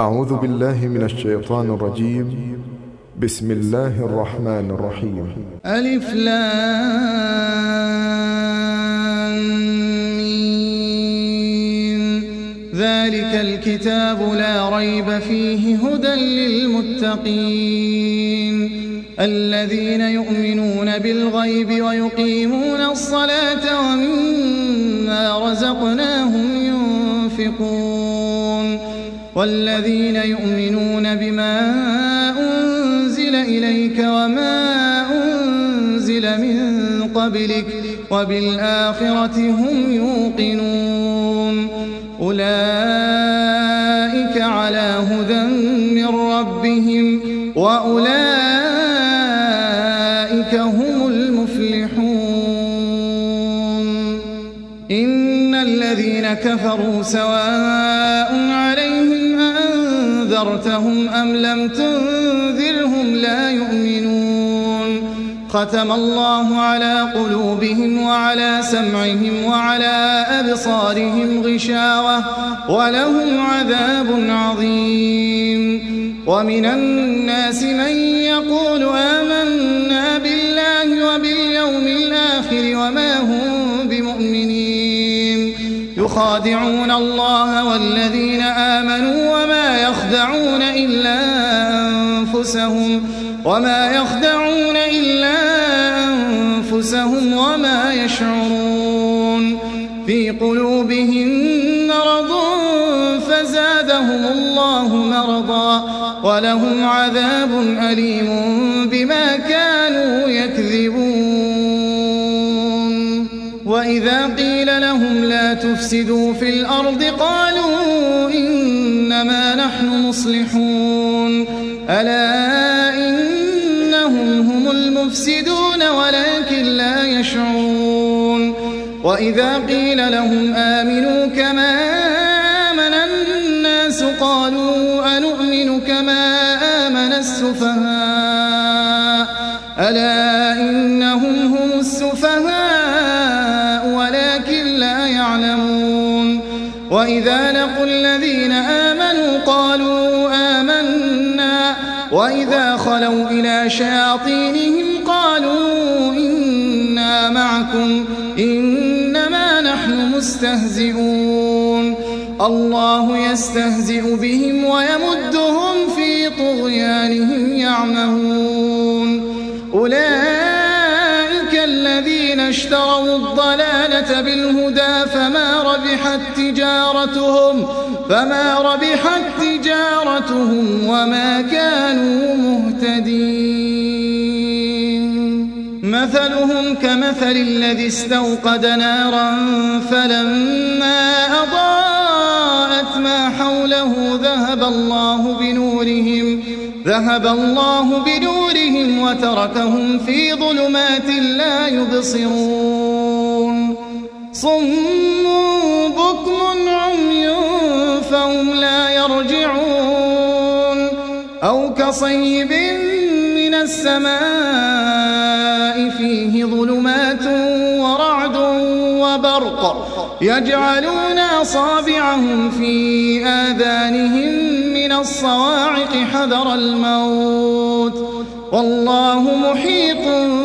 أعوذ بالله من الشيطان الرجيم. بسم الله الرحمن الرحيم. ألف لام ميم. ذلك الكتاب لا ريب فيه هدى للمتقين الذين يؤمنون بالغيب ويقيمون الصلاة ومما رزقناهم ينفقون والذين يؤمنون بما أنزل إليك وما أنزل من قبلك وبالآخرة هم يوقنون أولئك على هدى من ربهم وأولئك هم المفلحون. إن الذين كفروا سواء عليهم أنذرتهم أم لم تنذرهم لا يؤمنون. ختم الله على قلوبهم وعلى سمعهم وعلى أبصارهم غشاوة ولهم عذاب عظيم. ومن الناس من يقول آمنا بالله وباليوم الآخر وما هم بمؤمنين يخادعون الله والذين آمنوا وما يخدعون إلا أنفسهم وما يشعرون. في قلوبهم مرض فزادهم الله مرضا ولهم عذاب أليم بما كانوا يكذبون. وإذا قيل لهم لا تفسدوا في الأرض قالوا إنما نحن مصلحون ألا إنهم هم المفسدون ولكن لا يشعرون. وإذا قيل لهم آمنوا كما آمن الناس قالوا أنؤمن كما آمن السفهاء ألا إنهم هم السفهاء ولكن لا يعلمون. وإذا لقوا الذين آمنوا قالوا آمنا وإذا خلوا إلى شياطينهم قالوا إنا معكم إنما نحن مستهزئون. الله يستهزئ بهم ويمدهم في طغيانهم يعمهون. أولئك الذين اشتروا الضلالة بالهدى فما ربحت تجارتهم وما كانوا مهتدين. مثلهم كمثل الذي استوقد نارا فلما أضاءت ما حوله ذهب الله بنورهم وتركهم في ظلمات لا يبصرون. صم بكم عمي فهم لا يرجعون. أو كصيب من السماء فيه ظلمات ورعد وبرق يجعلون أصابعهم في آذانهم من الصواعق حذر الموت والله محيط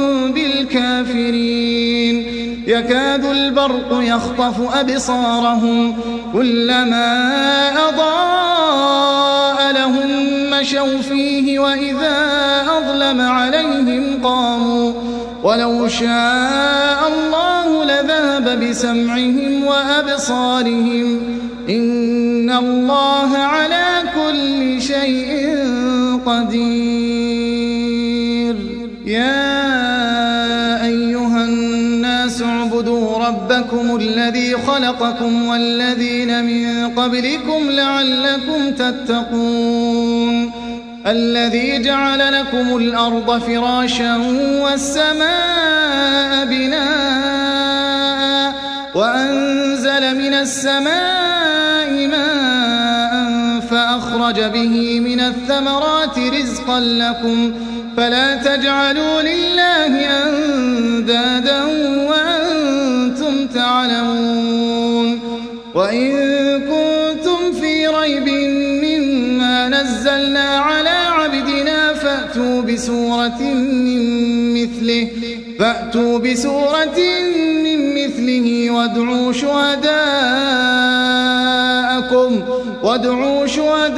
بالكافرين. يكاد البرق يخطف أبصارهم كلما أضاء لهم مشوا فيه وإذا أظلم عليهم قاموا ولو شاء الله لذهب بسمعهم وأبصارهم إن الله على كل شيء قدير. يا أيها الناس اعبدوا ربكم الذي خلقكم والذين من قبلكم لعلكم تتقون. الذي جعل لكم الأرض فراشا والسماء بناء وأنزل من السماء ماء فأخرج به من الثمرات رزقا لكم فلا تجعلوا لله أندادا وأنتم تعلمون. وإن كنتم في ريب مما نزلنا على عبدنا فأتوا بسورة من مثله وادعوا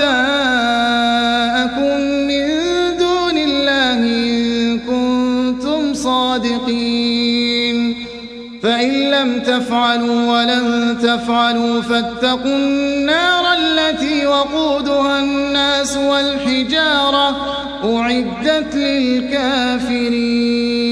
شهداءكم من دون الله إن كنتم صادقين فإن لم تفعلوا ولن تفعلوا فاتقوا النار التي وقودها الناس والحجارة أعدت للكافرين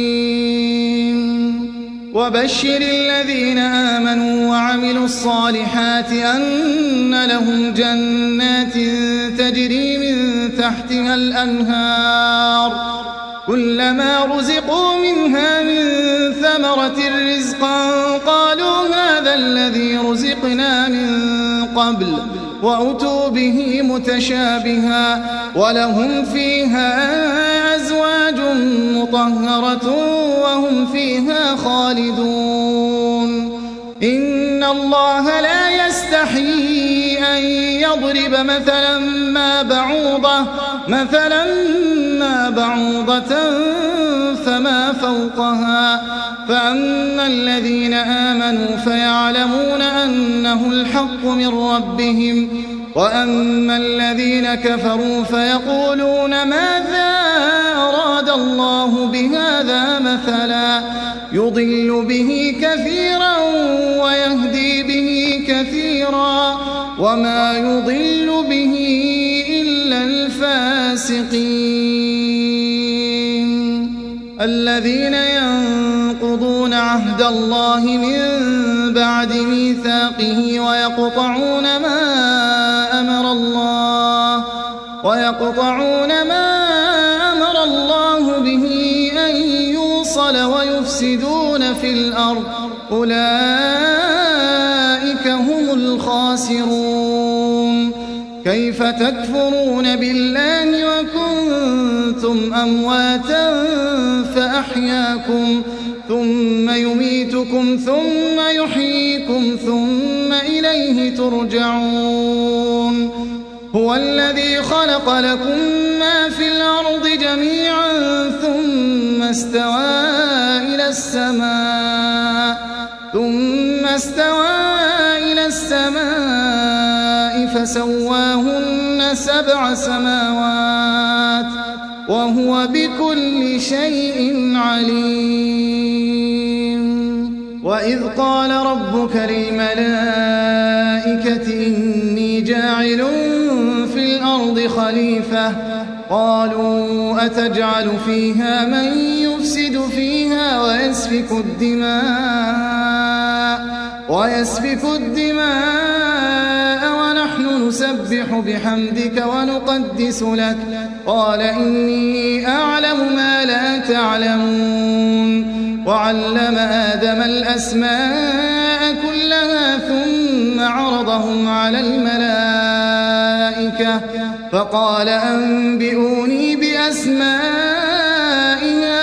وبشر الذين آمنوا وعملوا الصالحات أن لهم جنات تجري من تحتها الأنهار كلما رزقوا منها من ثمرة رزقا قالوا هذا الذي رزقنا من قبل وأتوا به متشابها ولهم فيها أزواج مطهرة وهم فيها خالدون إن الله لا يستحيي أن يضرب مثلا ما بعوضة فما فوقها فأما الذين آمنوا فيعلمون أنه الحق من ربهم وأما الذين كفروا فيقولون ماذا أراد الله بهذا مثلا يضل به كثيرا ويهدي به كثيرا وما يضل به إلا الفاسقين الذين ينقضون عهد الله من بعد ميثاقه ويقطعون ما أمر الله به أن يوصل ويفسدون في الأرض أولئك هم الخاسرون كيف تكفرون بالله وكنتم أمواتا فأحياكم ثم يميتكم ثم يحييكم ثم إليه ترجعون هو الذي خلق لكم ما في الأرض جميعا ثم استوى إلى السماء فسواهن 7 سماوات وهو بكل شيء عليم وإذ قال ربك للملائكة إني جاعل في الأرض خليفة قالوا أتجعل فيها من يفسد فيها ويسفك الدماء ونحن نسبح بحمدك ونقدس لك قال إني أعلم ما لا تعلمون وعلم آدم الأسماء كلها ثم عرضهم على الملائكة فقال أنبئوني بأسماء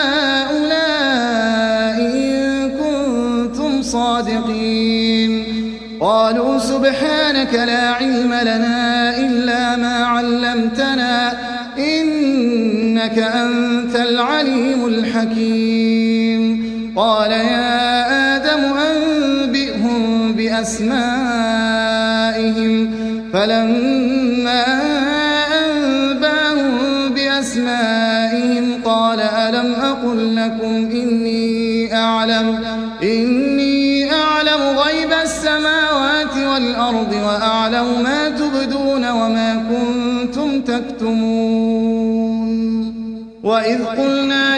هؤلاء إن كنتم صادقين قالوا سبحانك لا علم لنا إلا ما علمتنا إنك أنت العليم الحكيم قال يا آدم أنبئهم بأسمائهم فلما أنبأهم بأسمائهم قال ألم أقل لكم إني أعلم غيب السماوات والأرض وأعلم ما تبدون وما كنتم تكتمون وإذ قلنا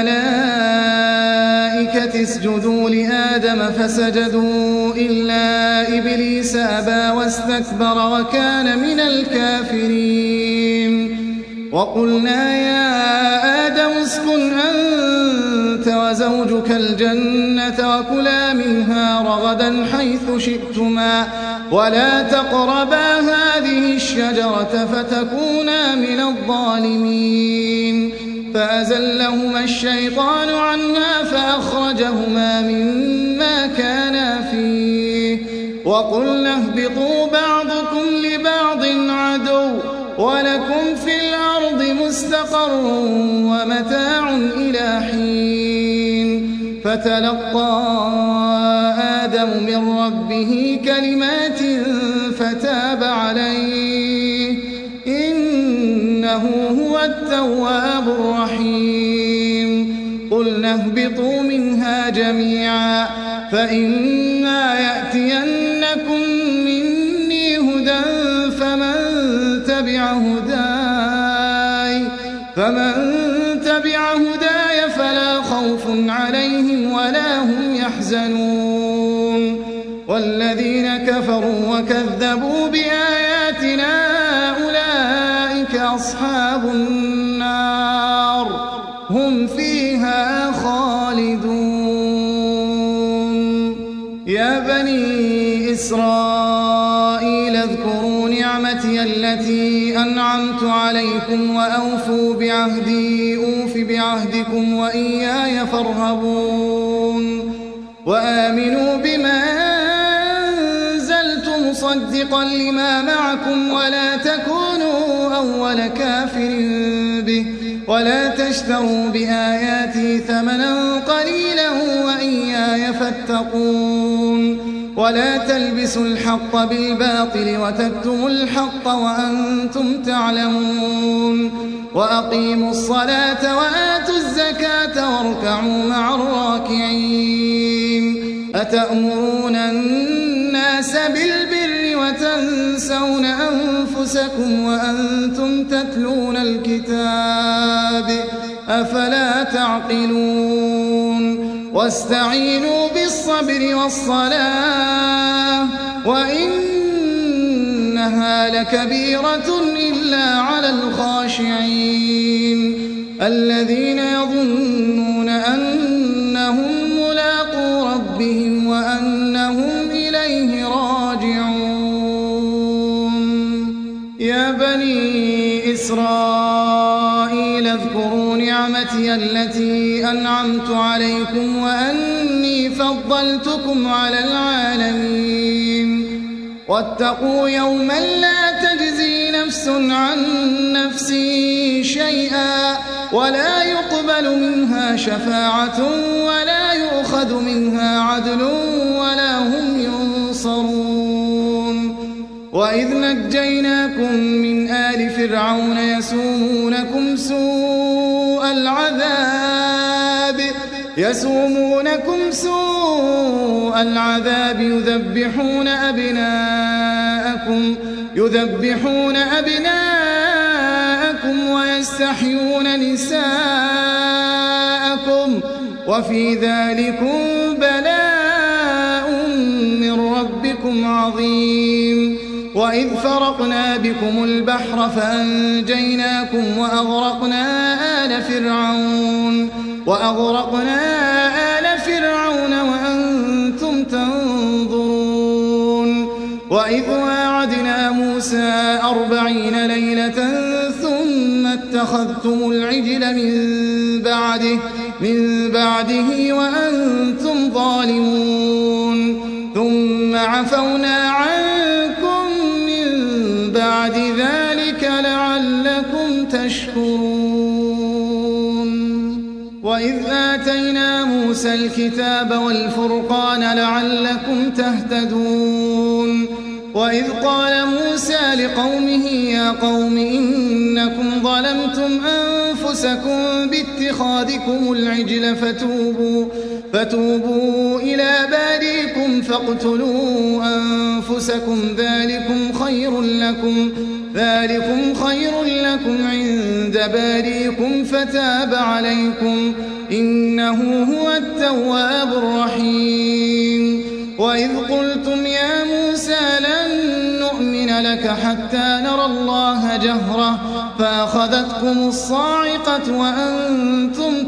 للملائكة اسجدوا لآدم فسجدوا إلا إبليس أبى واستكبر وكان من الكافرين وقلنا يا آدم اسكن أنت وزوجك الجنة وكلا منها رغدا حيث شئتما ولا تقربا هذه الشجرة فتكونا من الظالمين فأزلهما الشيطان عنها فأخرجهما مما كانا فيه وقلنا اهبطوا بعضكم لبعض عدو ولكم في الأرض مستقر ومتاع إلى حين فتلقى آدم من ربه كلمات فتاب عليه إنه هو التواب الرحيم قلنا اهبطوا منها جميعا فإما يأتينكم مني هدى فمن تبع هداي فلا خوف عليهم ولا هم يحزنون والذين كفروا وكذبوا بآياتنا أولئك أصحاب النار هم فيها خالدون يا بني إسرائيل اذكروا نعمتي التي أنعمت عليكم وأوفوا بعهدي أوف بعهدكم وإياي فارهبون وآمنوا بما أنزلت مصدقا لما معكم ولا تكونوا أول كافر به ولا تشتروا بآياتي ثمنا قليلا وإياي فاتقون ولا تلبسوا الحق بالباطل وتكتموا الحق وأنتم تعلمون وأقيموا الصلاة وآتوا الزكاة واركعوا مع الراكعين أتأمرون الناس بالبر وتنسون أنفسكم وأنتم تتلون الكتاب أفلا تعقلون واستعينوا بالصبر والصلاة وإنها لكبيرة إلا على الخاشعين الذين يظنون أنهم ملاقو ربهم وأنهم إليه راجعون يا بني إسرائيل اذكروا نعمتي التي أنعمت عليكم وأني فضلتكم على العالمين واتقوا يوما لا تجزي نفس عن نفس شيئا ولا يقبل منها شفاعة ولا يؤخذ منها عدل ولا هم ينصرون وإذ نجيناكم من آل فرعون يسومونكم سوء العذاب يذبحون أبناءكم ويستحيون نساءكم وفي ذلكم بلاء من ربكم عظيم وإذ فرقنا بكم البحر فأنجيناكم وأغرقنا آل فرعون وأنتم تنظرون وإذ واعدنا موسى 40 ليلة ثم اتخذتم العجل من بعده وأنتم ظالمون ثم عفونا عنكم من بعد ذلك لعلكم تشكرون وإذ آتينا موسى الكتاب والفرقان لعلكم تهتدون وإذ قال موسى لقومه يا قوم إنكم ظلمتم أنفسكم باتخاذكم العجل فتوبوا إلى باريكم فاقتلوا أنفسكم ذلكم خير لكم عند باريكم فتاب عليكم إنه هو التواب الرحيم وإذ قلتم يا موسى لن نؤمن لك حتى نرى الله جهرة فأخذتكم الصاعقة وأنتم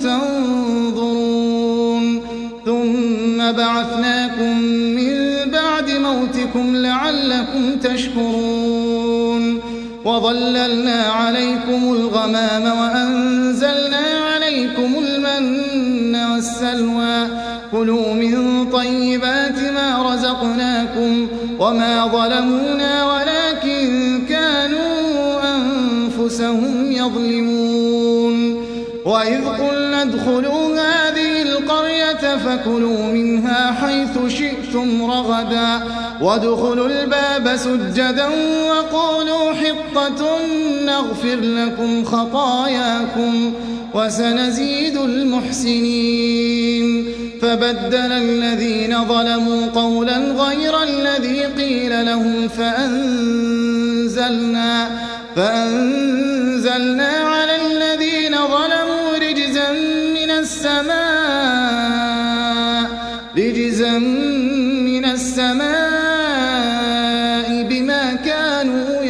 تنظرون ثم بعثناكم من بعد موتكم لعلكم تشكرون وظللنا عليكم الغمام وأنزلنا عليكم المن والسلوى كلوا من طيبات ما رزقناكم وما ظلمونا ولكن كانوا أنفسهم يظلمون وإذ قلنا ادخلوا هذه القرية فكلوا منها حيث شئتم رغدا وادخلوا الباب سجدا وقولوا حطة نغفر لكم خطاياكم وسنزيد المحسنين فبدل الذين ظلموا قولا غير الذي قيل لهم فأنزلنا على الذين ظلموا رجزا من السماء بما كانوا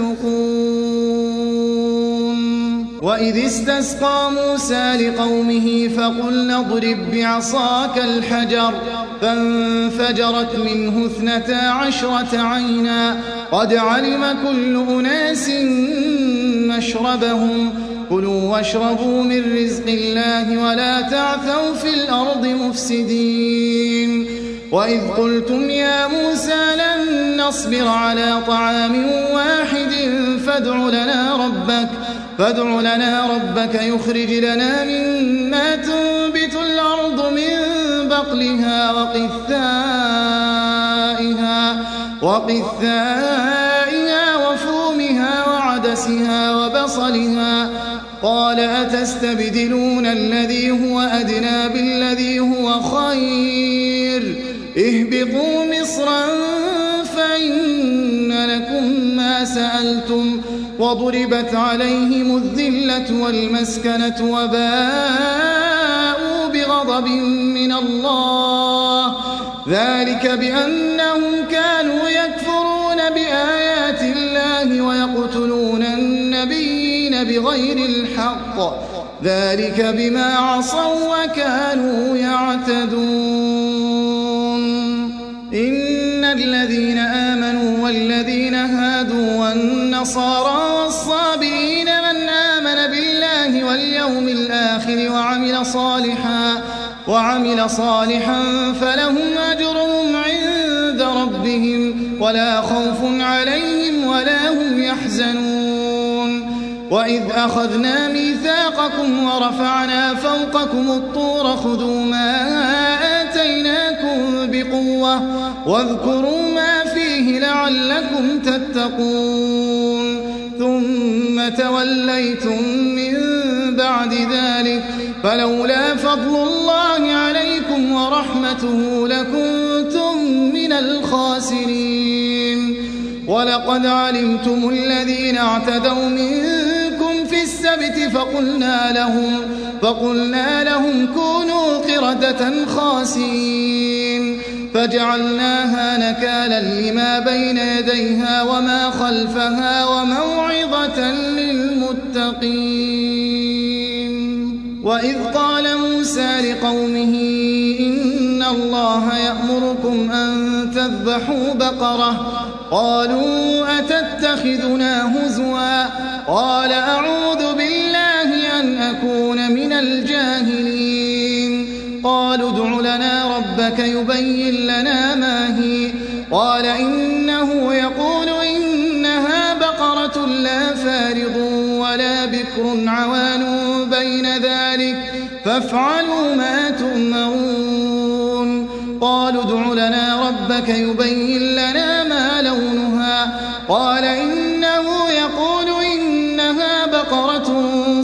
يفسقون وإذ استسقى موسى لقومه فقلنا اضرب بعصاك الحجر فانفجرت منه 12 عينا قد علم كل أناس مشربهم كلوا واشربوا من رزق الله ولا تعثوا في الأرض مفسدين وإذ قلتم يا موسى لن نصبر على طعام واحد فادع لنا ربك يخرج لنا مما تنبت الأرض من بقلها وقثائها وفومها وعدسها وبصلها قال أتستبدلون الذي هو أدنى بالذي هو خير اهبطوا مصرا فإن لكم ما سألتم وضربت عليهم الذلة والمسكنة وباءوا بغضب من الله ذلك بأنهم كانوا يكفرون بآيات الله ويقتلون النبيين بغير الحق ذلك بما عصوا وكانوا يعتدون إن الذين آمنوا والذين هادوا والنصارى والصابئين من آمن بالله واليوم الآخر وعمل صالحا فلهم أجرهم عند ربهم ولا خوف عليهم ولا هم يحزنون وإذ أخذنا ميثاقكم ورفعنا فوقكم الطور خذوا ما آتيناكم بقوة واذكروا ما فيه لعلكم تتقون ثم توليتم من بعد ذلك فلولا فضل الله عليكم ورحمته لكنتم من الخاسرين ولقد علمتم الذين اعتدوا منكم في السبت فقلنا لهم كونوا قردة خاسئين فجعلناها نكالا لما بين يديها وما خلفها وموعظة للمتقين وإذ قال موسى لقومه إن الله يأمركم أن تذبحوا بقرة قالوا أتتخذنا هزوا قال أعوذ بالله أن أكون من الجاهلين قالوا ادع لنا ربك يبين لنا ما هي قال إنه يقول إنها بقرة لا فارض ولا بكر عوان بين ذلك فافعلوا ما تؤمرون قالوا ادع لنا ربك يبين لنا ما لونها قال إنه يقول إنها بقرة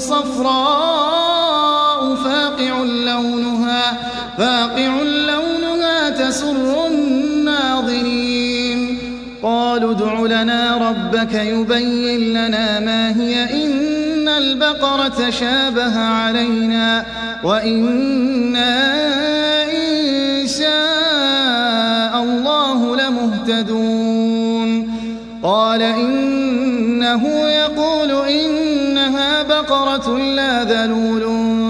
صفراء فاقع لونها تسر الناظرين قالوا ادع لنا ربك يبين لنا ما هي إن البقرة شابه علينا وإنا إن شاء الله لمهتدون قال إنه يقول إنها بقرة لا ذلول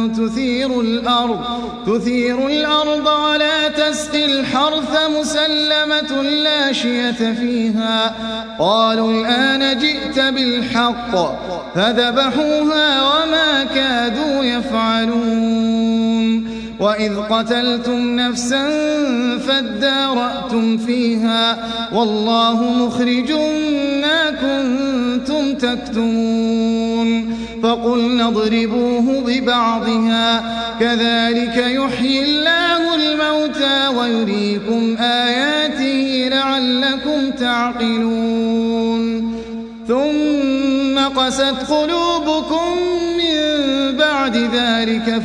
تثير الأرض ولا تسقي الحرث مسلمة لا شية فيها قالوا الآن جئت بالحق فذبحوها وما كادوا يفعلون وإذ قتلتم نفسا فادارأتم فيها والله مخرج ما كنتم تكتمون فقلنا اضربوه ببعضها كذلك يحيي الله الموتى ويريكم آياته لعلكم تعقلون ثم قست قلوبكم من بعد ذلك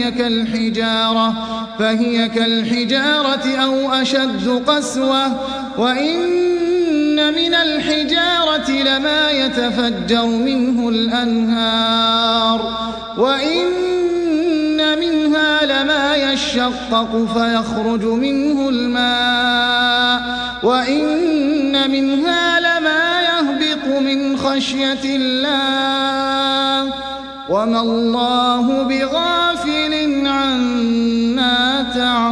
فهي كالحجارة أو أشد قسوة وإن من الحجارة لما يتفجر منه الأنهار وإن منها لما يشقق فيخرج منه الماء وإن منها لما يهبط من خشية الله وما الله بغافل عما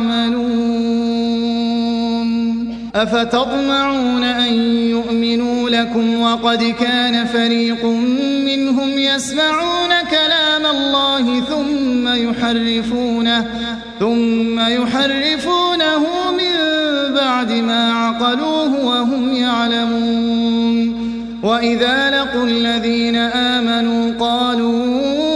تعملون أفتطمعون أن يؤمنوا لكم وقد كان فريق منهم يسمعون كلام الله ثم يحرفونه من بعد ما عقلوه وهم يعلمون وإذا لقوا الذين آمنوا قالوا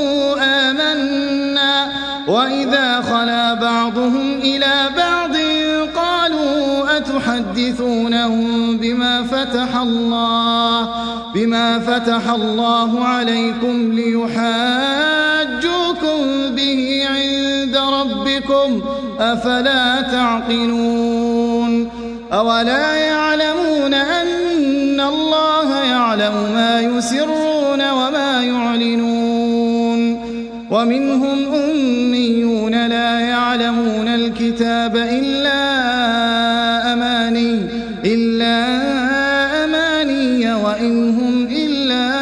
آمنا وإذا خلا بعضهم إلى بعض قالوا أتحدثونهم بما فتح الله عليكم ليحاجوكم به عند ربكم أفلا تعقلون أولا يعلمون أن الله يعلم ما يسرون وما يعلنون ومنهم أميون لا يعلمون الكتاب إلا أماني وإن هم إلا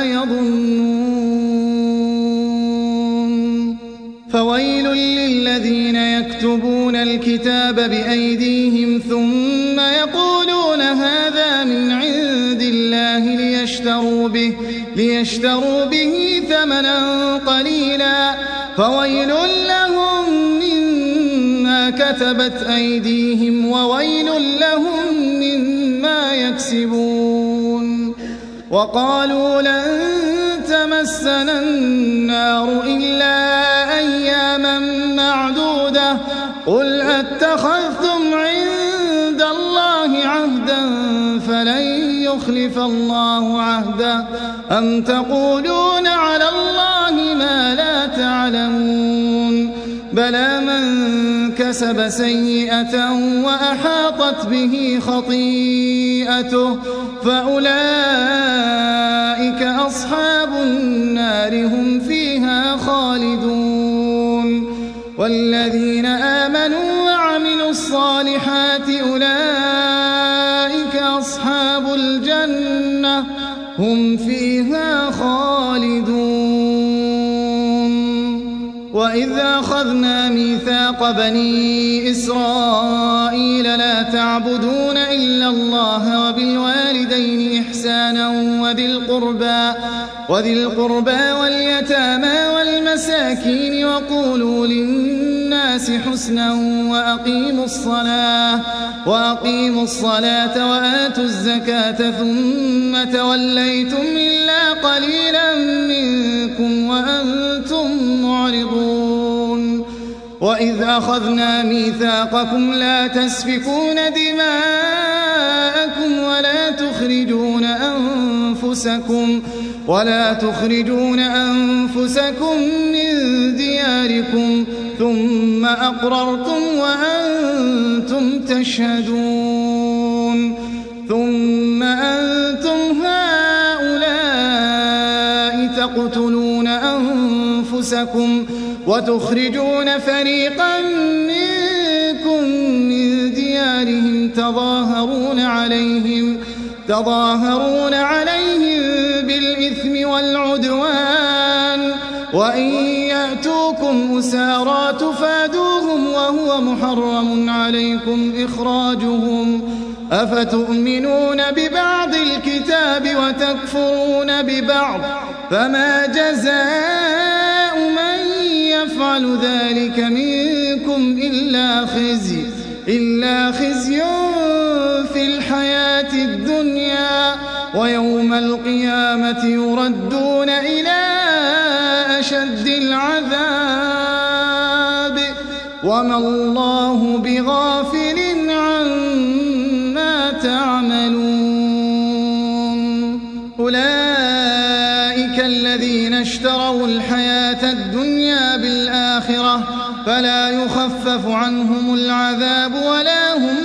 يظنون فويل للذين يكتبون الكتاب بأيديهم ثم يقولون هذا من عند الله ليشتروا به ثمنا قليلا فويل لهم مما كتبت أيديهم وويل لهم مما يكسبون وقالوا لن تمسنا النار إلا أياما معدودة قل أتخذتم عند الله عهدا فلن يخلف الله عهده أم تقولون على الله ما لا تعلمون بلى من كسب سيئة وأحاطت به خطيئته فأولئك أصحاب النار هم فيها خالدون والذين آمنوا وعملوا الصالحات أولئك أصحاب الجنة هم فيها خالدون وإذ أخذنا ميثاق بني إسرائيل لا تعبدون إلا الله وبالوالدين إحسانا وذي القربى واليتامى والمساكين وقولوا للناس حسنا وأقيموا الصلاة وآتوا الزكاة ثم توليتم إلا قليلا منكم وأنتم معرضون وإذ أخذنا ميثاقكم لا تسفكون دماءكم ولا تخرجون أنفسكم من دياركم ثم أقررتم وأنتم تشهدون ثم أنتم هؤلاء تقتلون أنفسكم وتخرجون فريقا منكم من ديارهم تظاهرون عليهم بالإثم والعدوان وإن يأتوكم أسارى تفادوهم وهو محرم عليكم إخراجهم أفتؤمنون ببعض الكتاب وتكفرون ببعض فما جزاء من يفعل ذلك منكم إلا خزي في الحياة الدنيا ويوم القيامة يردون إلى أشد العذاب وما الله بغافل عما تعملون أولئك الذين اشتروا الحياة الدنيا بالآخرة فلا يخفف عنهم العذاب ولا هم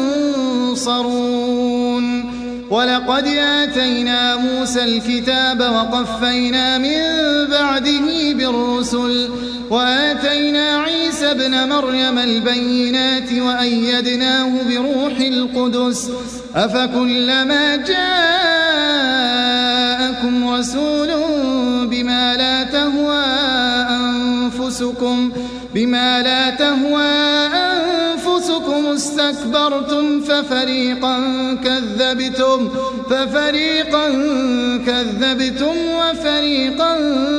ينصرون ولقد آتينا موسى الكتاب وقفينا من بعده بالرسل وآتينا عيسى ابن مريم البينات وأيدناه بروح القدس أفكلما جاءكم رسول بما لا تهوى أنفسكم استكبرتم ففريقا كذبتم وفريقا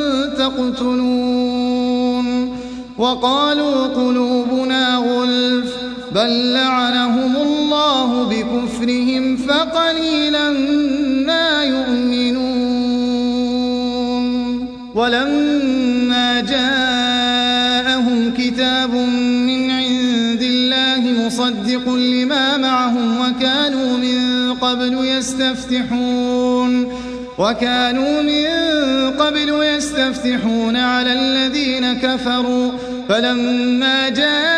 تقتلون وقالوا قلوبنا غلف بل لعنهم الله بكفرهم فقليلا ما يؤمنون ولما جاءهم كتاب من عند الله مصدق لما معهم وكانوا من قبل يستفتحون على الذين كفروا فلما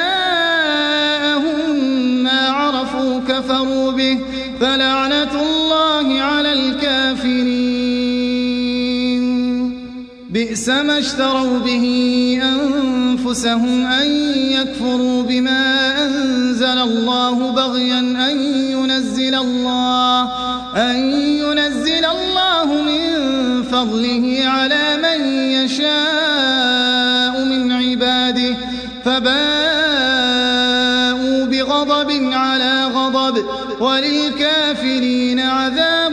جاءهم ما عرفوا كفروا به فلعنة الله على الكافرين بئس ما اشتروا به أنفسهم أن يكفروا بما أنزل الله بغيا أن ينزل الله من فضله على من يشاء من عباده فباءوا بغضب على غضب وللكافرين عذاب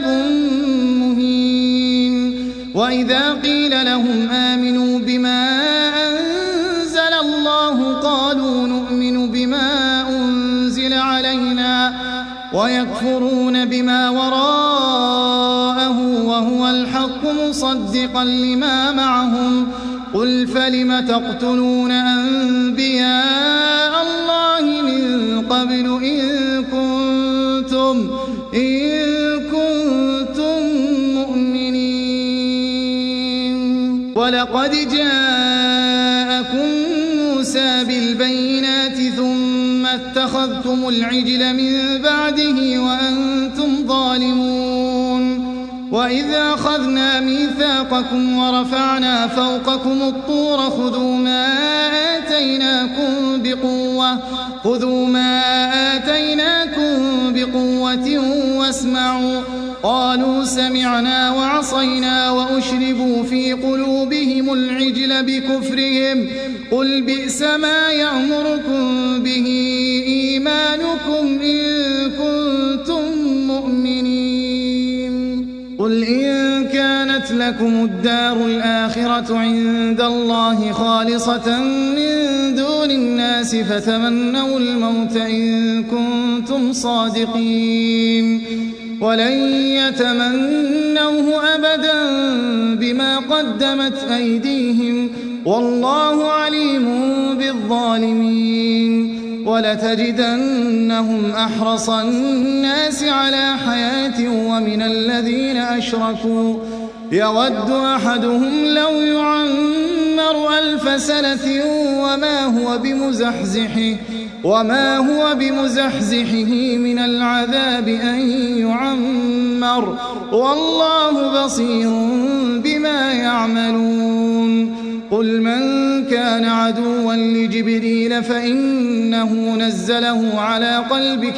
مهين وإذا قيل لهم آمنوا بما أنزل الله قالوا نؤمن بما أنزل علينا ويكفرون بما وراءه وهو الحق مصدقا لما معهم قل فلم تقتلون أنبياء الله من قبل إن كنتم مؤمنين ولقد جاءكم موسى بالبينات ثم اتخذتم العجل من بعده وأنتم ظالمون وإذا أخذنا ميثاقكم ورفعنا فوقكم الطور خذوا ما آتيناكم بقوة واسمعوا قالوا سمعنا وعصينا وأشربوا في قلوبهم العجل بكفرهم قل بئس ما يأمركم به إيمانكم إن كنتم مؤمنين قل إن كانت لكم الدار الآخرة عند الله خالصة من دون الناس فتمنوا الموت إن كنتم صادقين ولن يتمنوه أبدا بما قدمت أيديهم والله عليم بالظالمين ولتجدنهم أحرص الناس على حياة ومن الذين أشركوا يود أحدهم لو يعمر 1000 سنة وما هو بمزحزحه من العذاب أن يعمر والله بصير بما يعملون قل من كان عدوا لجبريل فإنه نزله على قلبك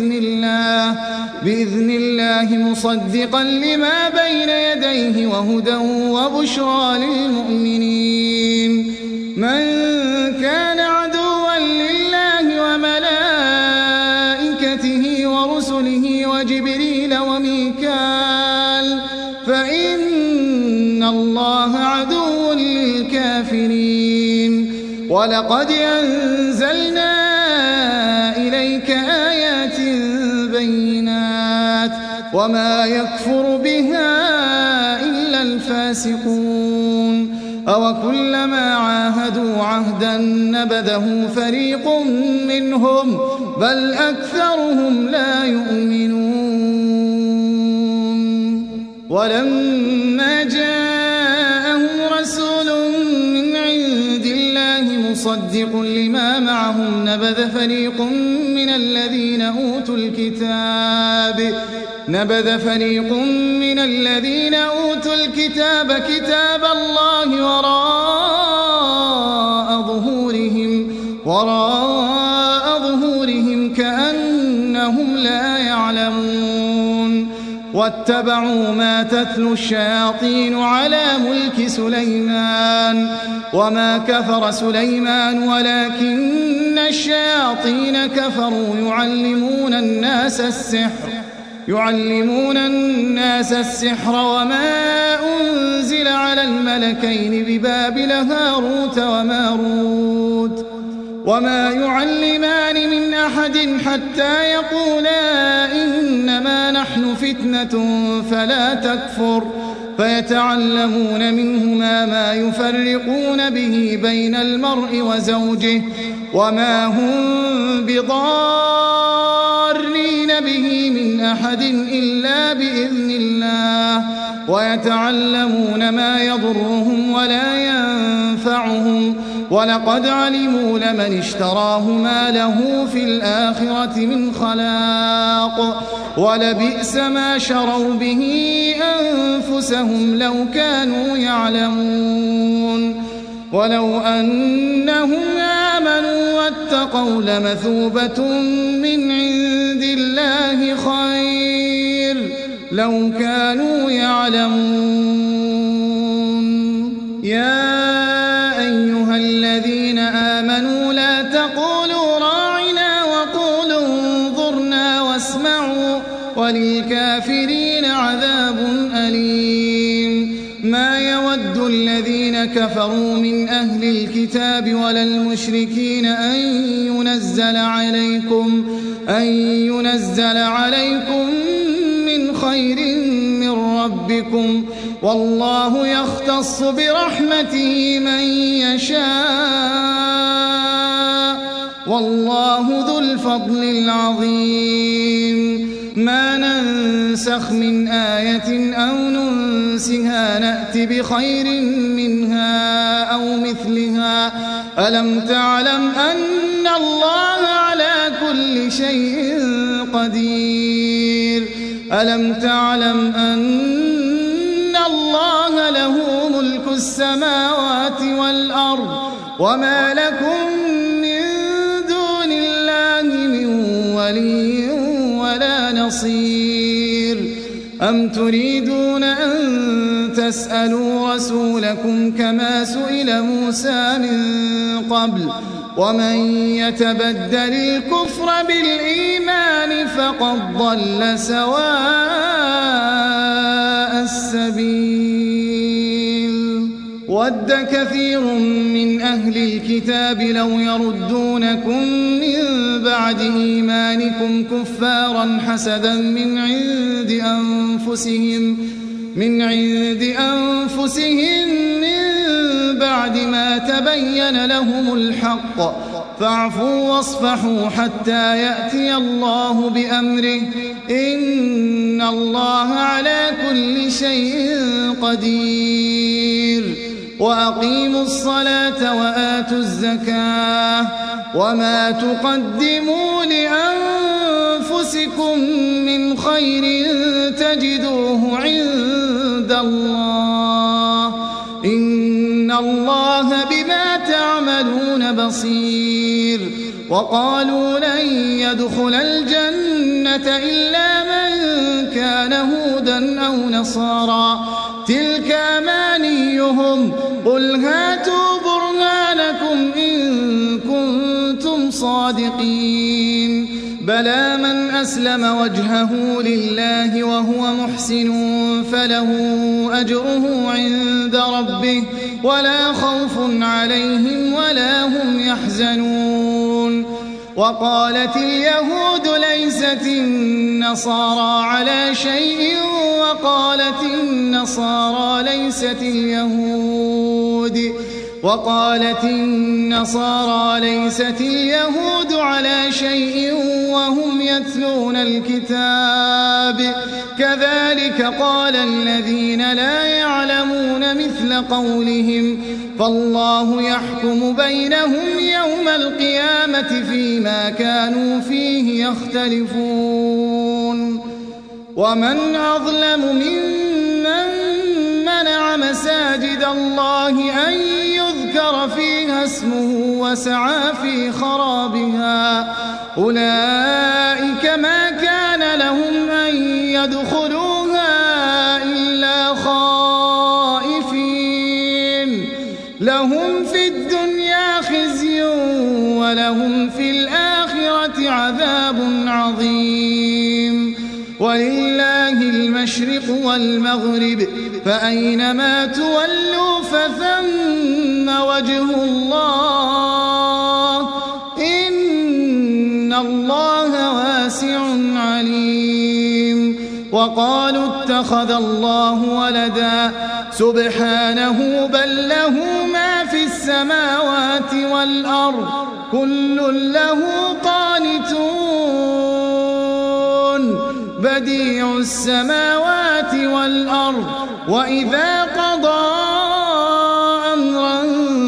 بإذن الله مصدقا لما بين يديه وهدى وبشرى للمؤمنين من كان عدوا لله وملائكته ورسله وجبريل وميكال فإن الله عدو للكافرين ولقد أنزلنا إليك آيات بينات وما يكفر بها إلا الفاسقون أوكلما عاهدوا عهدا نبذه فريق منهم بل أكثرهم لا يؤمنون ولما جاءهم رسول من عند الله مصدق لما معهم نبذ فريق من الذين أوتوا الكتاب كتاب الله وراء ظهورهم كأنهم لا يعلمون واتبعوا ما تتلو الشياطين على ملك سليمان وما كفر سليمان ولكن الشياطين كفروا يعلمون الناس السحر وما أنزل على الملكين ببابل هاروت وماروت وما يعلمان من أحد حتى يقولا إنما نحن فتنة فلا تكفر فيتعلمون منهما ما يفرقون به بين المرء وزوجه وما هم بضارين به من أحد إلا بإذن الله ويتعلمون ما يضرهم ولا ينفعهم ولقد علموا لمن اشتراه ما له في الآخرة من خلاق ولبئس ما شروا به أنفسهم لو كانوا يعلمون ولو أنهم آمنوا واتقوا لمثوبة من عند الله خير لو كانوا يعلمون يا أيها الذين آمنوا لا تقولوا راعنا وقولوا انظرنا واسمعوا وللكافرين عذاب أليم ما يود الذين كفروا من أهل الكتاب ولا المشركين أن ينزل عليكم من خير من ربكم والله يختص برحمته من يشاء والله ذو الفضل العظيم ما ننسخ من آية أو ننسها نأت بخير منها أو مثلها ألم تعلم أن الله على كل شيء قدير ألم تعلم أن الله له ملك السماوات والأرض وما لكم من دون الله من ولي ولا نصير أم تريدون أن تسألوا رسولكم كما سئل موسى من قبل ومن يتبدل الكفر بالإيمان فقد ضل سواء السبيل ود كثير من أهل الكتاب لو يردونكم من بعد إيمانكم كفارا حسدا من عند أنفسهم من بعد ما تبين لهم الحق فاعفوا واصفحوا حتى يأتي الله بأمره إن الله على كل شيء قدير وأقيموا الصلاة وآتوا الزكاة وما تقدموا لأنفسكم من خير تجدوه عند الله إن الله بما تعملون بصير وقالوا لن يدخل الجنة إلا من كان هودا أو نصارى تلك أمانيهم قل هاتوا برهانكم إن كنتم صادقين بلى من أسلم وجهه لله وهو محسن فله أجره عند ربه ولا خوف عليهم ولا هم يحزنون وقالت اليهود ليست النصارى على شيء وقالت النصارى ليست اليهود اليهود وقالت النصارى ليست اليهود على شيء وهم يتلون الكتاب كذلك قال الذين لا يعلمون مثل قولهم فالله يحكم بينهم يوم القيامة فيما كانوا فيه يختلفون ومن أظلم ممن منع مساجد الله أن يذكر فيها اسمه وسعى في خرابها أولئك ما كان لهم أن يدخلوها إلا خائفين لهم في الدنيا خزي ولهم في الآخرة عذاب عظيم ولله المشرق والمغرب فأينما تولوا فثم وجه الله إن الله واسع عليم وقالوا اتخذ الله ولدا سبحانه بل له ما في السماوات والأرض كل له قانتون بديع السماوات والأرض وإذا قضى أمرا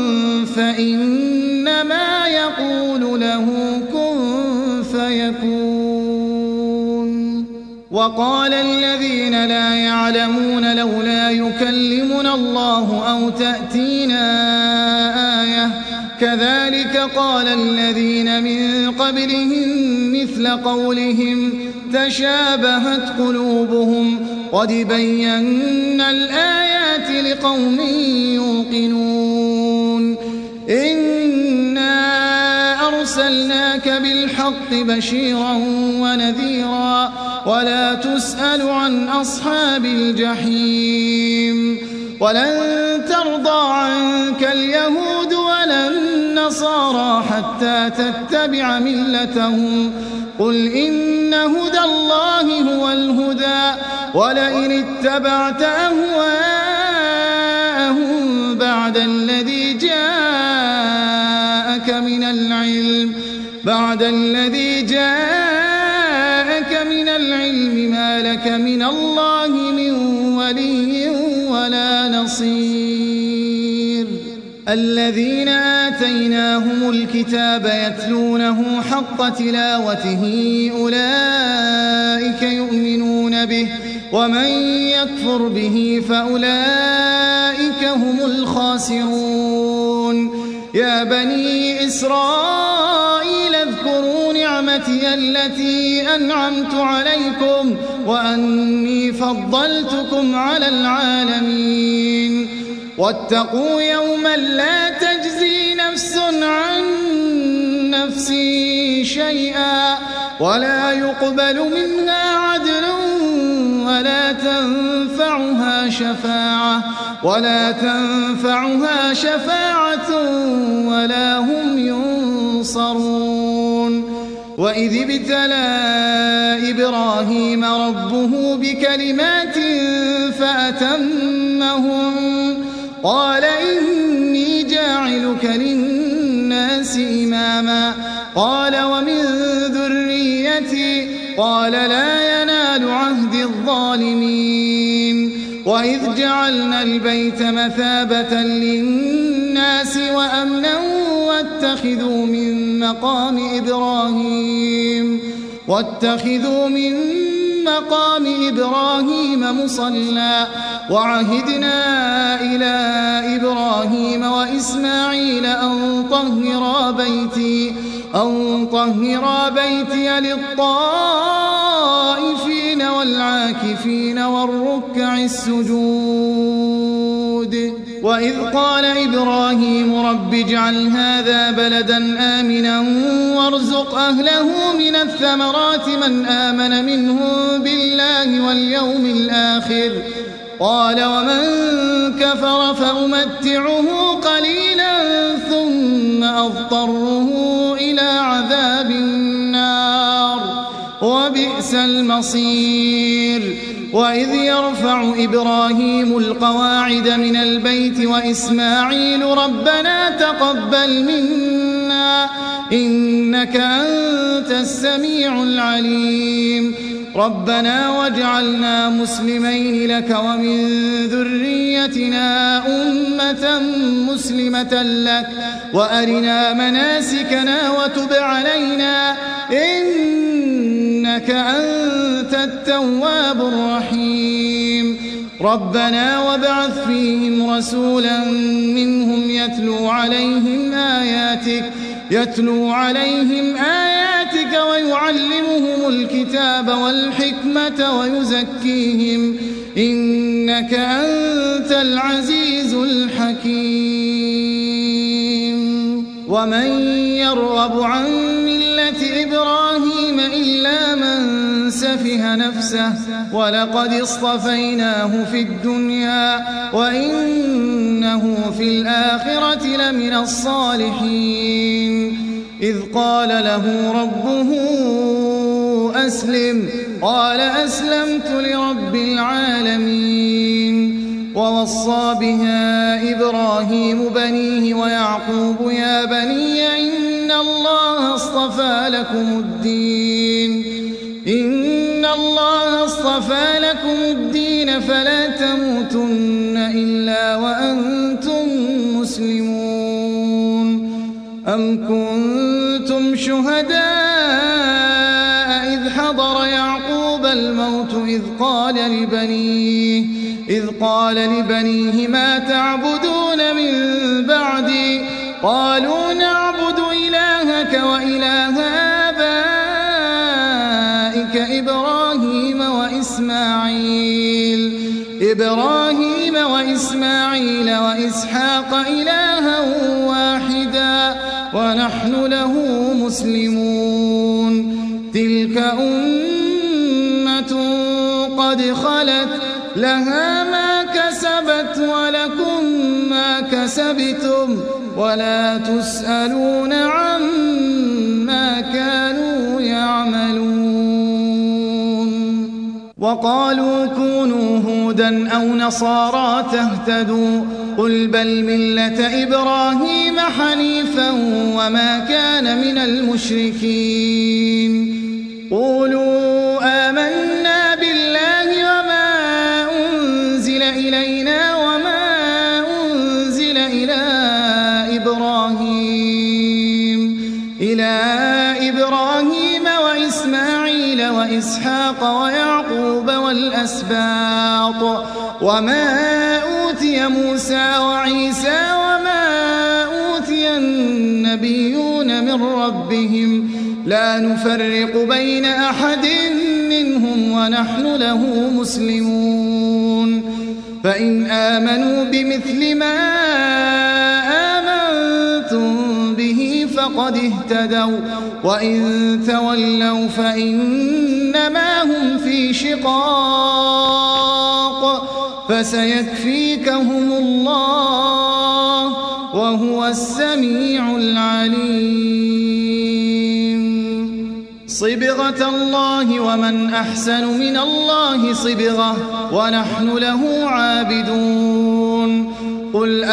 فإنما يقول له كن فيكون وقال الذين لا يعلمون لولا يكلمنا الله أو تأتينا آية كذلك قال الذين من قبلهم مثل قولهم تشابهت قلوبهم قد بينا الآيات لقوم يوقنون إنا أرسلناك بالحق بشيرا ونذيرا ولا تسأل عن أصحاب الجحيم ولن ترضى عنك اليهود ولا النصارى حتى تتبع ملتهم قل إن هدى الله هو الهدى ولئن اتبعت أهواءهم بعد الذي جاءك من العلم ما لك من الله من ولي ولا نصير الذين آتيناهم الكتاب يتلونه حق تلاوته أولئك يؤمنون به ومن يكفر به فأولئك هم الخاسرون يا بني إسرائيل اذكروا نعمتي التي أنعمت عليكم وأني فضلتكم على العالمين واتقوا يوما لا تجزي نفس عن نفس شيئا ولا يقبل منها عدل ولا تنفعها شفاعة ولا هم ينصرون وإذ ابتلى إبراهيم ربه بكلمات فأتمهم قال إني جاعلك للناس إماما قال ومن ذريتي قال لا ينال عهد الظالمين وإذ جعلنا البيت مثابة للناس وأمنا واتخذوا من مقام إبراهيم مصلى وعهدنا إلى إبراهيم وإسماعيل أن طهرا بيتي للطائفين والعاكفين والركع السجود وإذ قال إبراهيم رب اجعل هذا بلدا آمنا وارزق أهله من الثمرات من آمن منهم بالله واليوم الآخر قال ومن كفر فأمتعه قليلا ثم أضطره إلى عذاب النار وبئس المصير وإذ يرفع إبراهيم القواعد من البيت وإسماعيل ربنا تقبل منا إنك أنت السميع العليم ربنا واجعلنا مسلمين لك ومن ذريتنا أمة مسلمة لك وأرنا مناسكنا وتب علينا إنك أنت التواب الرحيم ربنا وابعث فيهم رسولا منهم يتلو عليهم آياتك ويعلمهم الكتاب والحكمة ويزكيهم إنك أنت العزيز الحكيم ومن يرغب عن ملة إبراهيم إلا من سفه نفسه ولقد اصطفيناه في الدنيا وإنه في الآخرة لمن الصالحين إذ قال له ربه أسلم قال أسلمت لرب العالمين ووصى بها إبراهيم بنيه ويعقوب يا بني إن الله اصطفى لكم الدين فلا تموتن إلا وأنتم مسلمون أم كنتم شهداء إذ حضر يعقوب الموت إذ قال لبنيه ما تعبدون من بعدي قالوا نعبد إلهك وإله آبائك إبراهيم وإسماعيل وإسحاق إلها واحدا ونحن له مسلمون تلك أمة قد خلت لها ما كسبت ولكم ما كسبتم ولا تسألون عما كانوا يعملون وقالوا كونوا هودا أو نصارى تهتدوا قل بل ملة إبراهيم حنيفا وما كان من المشركين قولوا آمنا بالله وما أنزل إلينا وما أنزل إلى إبراهيم وإسماعيل وإسحاق ويعقوب والأسباط وما أوتي موسى وعيسى وما أوتي النبيون من ربهم لا نفرق بين أحد منهم ونحن له مسلمون فإن آمنوا بمثل ما آمنتم به فقد اهتدوا وإن تولوا فإنما هم في شقاق فسيكفيكهم الله وهو السميع العليم صبغة الله ومن أحسن من الله صبغة ونحن له عابدون قل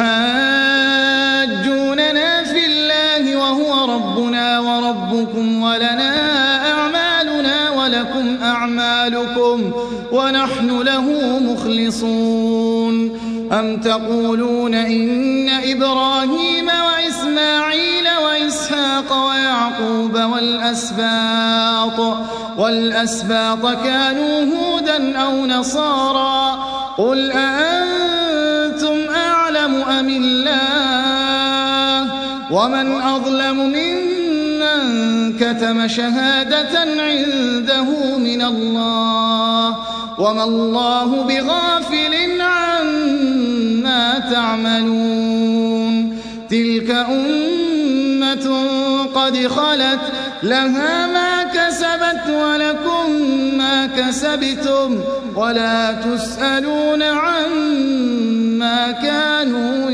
أتحاجوننا في الله وهو ربنا وربكم ولنا أعمالنا ولكم أعمالكم ونحن له مخلصون أم تقولون إن إبراهيم وإسماعيل وإسحاق ويعقوب والأسباط كانوا هودا أو نصارى قل أأنتم أعلم أم الله ومن أظلم ممن كتم شهادة عنده من الله وما الله بغافل عما تعملون تلك أمة قد خلت لها ما كسبت ولكم ما كسبتم ولا تسألون عما كانوا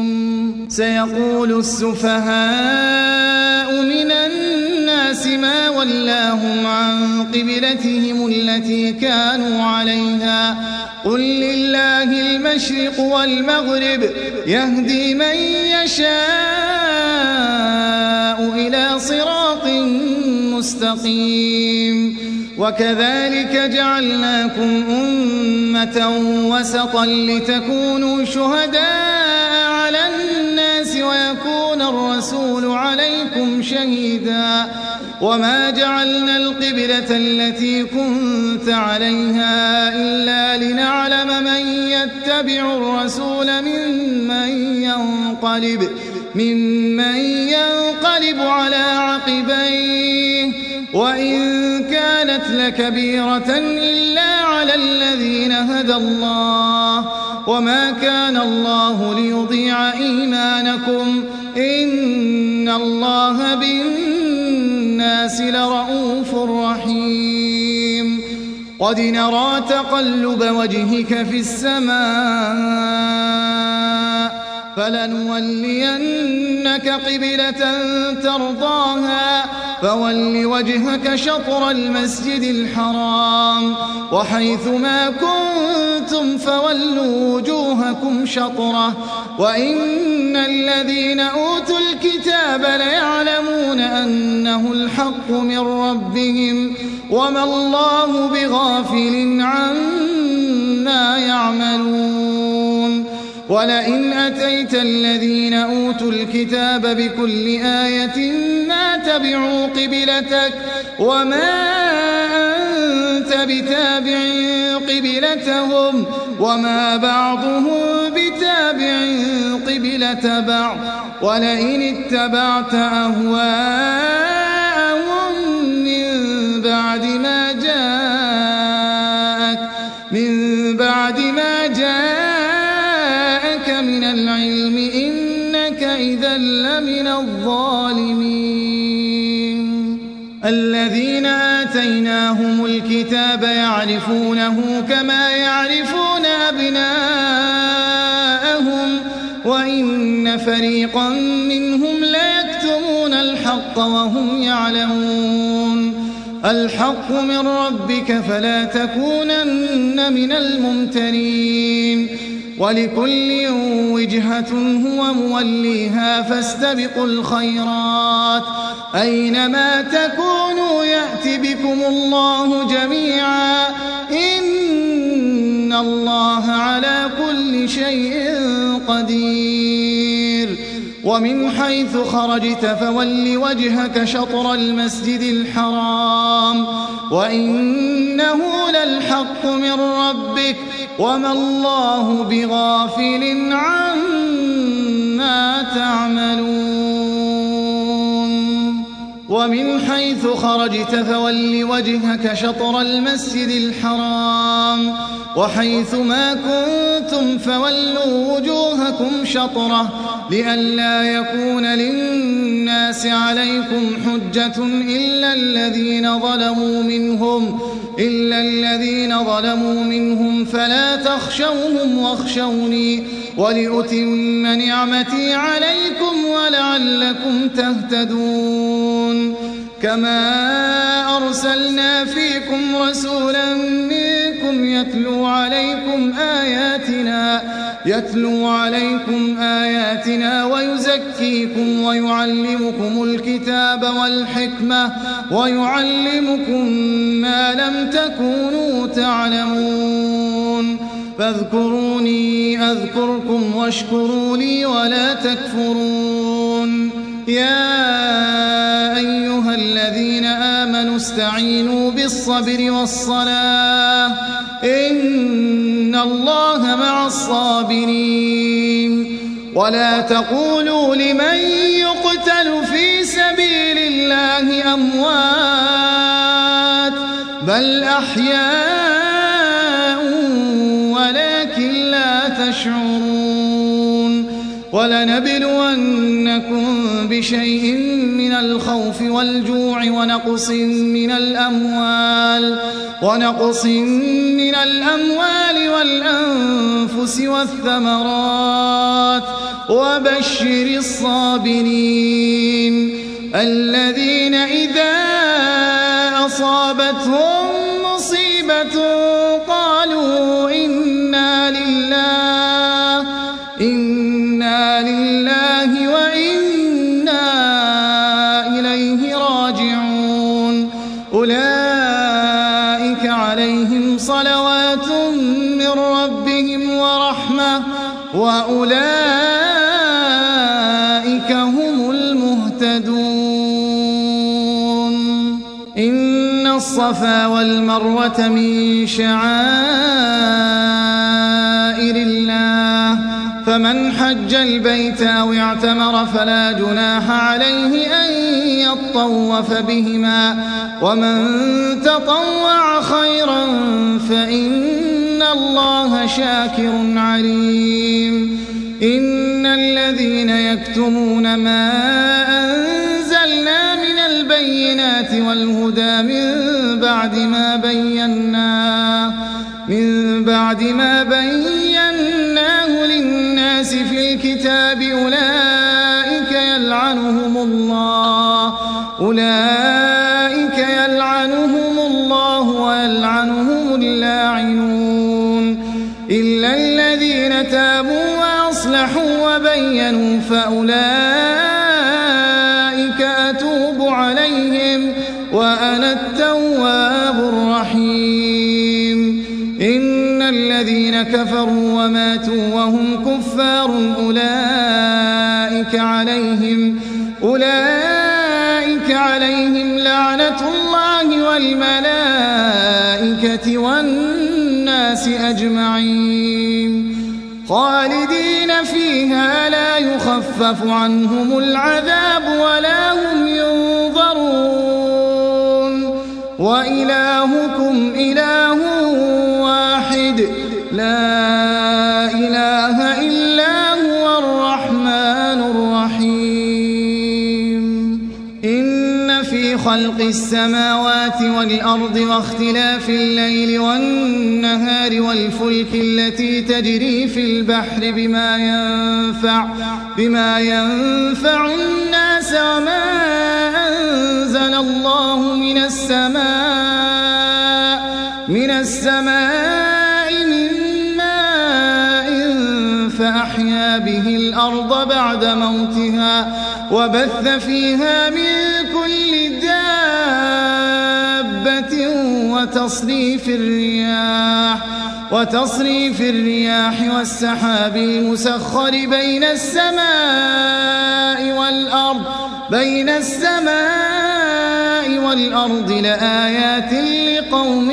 يعملون سيقول السفهاء من الناس ما ولاهم عن قبلتهم التي كانوا عليها قل لله المشرق والمغرب يهدي من يشاء إلى صراط مستقيم وكذلك جعلناكم أمة وسطا لتكونوا شهداء على الناس ويكون الرسول عليكم شهيدا وما جعلنا القبلة التي كنت عليها إلا لنعلم من يتبع الرسول ممن ينقلب على عقبيه وإن كانت لكبيرة إلا على الذين هدى الله وما كان الله ليضيع إيمانكم إن الله بالناس لرؤوف رحيم قد نرى تقلب وجهك في السماء فلنولينك قبلة ترضاها فول وجهك شطر المسجد الحرام وحيث ما كنتم فولوا وجوهكم شطره وإن الذين أوتوا الكتاب ليعلمون أنه الحق من ربهم وما الله بغافل عما يعملون ولئن أتيت الذين أوتوا الكتاب بكل آية ما تبعوا قبلتك وما أنت بتابع قبلتهم وما بعضهم بتابع قبلة بعض ولئن اتبعت أهواءهم من بعد ما جاءك من العلم إنك إذا لمن الظالمين الذين آتيناهم الكتاب يعرفونه كما يعرفون أبناءهم وإن فريقا منهم ليكتمون الحق وهم يعلمون الحق من ربك فلا تكونن من الممترين ولكل وجهة هو موليها فاستبقوا الخيرات أينما تكونوا يأت بكم الله جميعا إن الله على كل شيء قدير ومن حيث خرجت فول وجهك شطر المسجد الحرام وإنه للحق من ربك وما الله بغافل عما تعملون ومن حيث خرجت فول وجهك شطر المسجد الحرام وحيث ما كنتم فولوا وجوهكم شطره لئلا يكون للناس عليكم حجة إلا الذين ظلموا منهم فلا تخشوهم واخشوني ولأتم نعمتي عليكم ولعلكم تهتدون كما أرسلنا فيكم رسولا منكم يتلو عليكم آياتنا ويزكيكم ويعلمكم الكتاب والحكمة ويعلمكم ما لم تكونوا تعلمون فاذكروني أذكركم واشكروا لي ولا تكفرون يا أيها الذين آمنوا استعينوا بالصبر والصلاة إن الله مع الصابرين ولا تقولوا لمن يقتل في سبيل الله أموات بل أحياء ولكن لا تشعرون ولنبلونكم بشيء من الخوف والجوع ونقص من الأموال والأنفس والثمرات وبشر الصابرين الذين إذا أصابتهم مصيبة قالوا إنا لله وإنا إليه راجعون أولئك عليهم صلوات من ربهم ورحمة وأولئك هم المهتدون إن الصفا والمروة من شعائر الله فمن حج البيت أو اعتمر فلا جناح عليه أن يطوف بهما ومن تطوع خيرا فإن الله شاكر عليم إن الذين يكتمون ما أنزلنا من البينات والهدى من بعد ما بيناه للناس في الكتاب أولئك يلعنهم الله ويلعنهم اللاعنون إلا الذين تابوا وأصلحوا وبينوا فأولئك أتوب عليهم وأنا التواب الرحيم إن الذين كفروا وماتوا وهم كفار أولئك عليهم لعنة الله والملائكة والناس أجمعين خالدين فيها لا يخفف عنهم العذاب ولا هم ينظرون وإلهكم إله واحد لا إله إلا هو الرحمن الرحيم إن في خلق السماوات والأرض واختلاف الليل والنهار والفلك التي تجري في البحر بما ينفع الناس وما أنزل الله من السماء من ماء فأحيا به الأرض بعد موتها وبث فيها من كل دابة وتصريف الرياح والسحاب المسخر بين السماء والأرض لآيات لقوم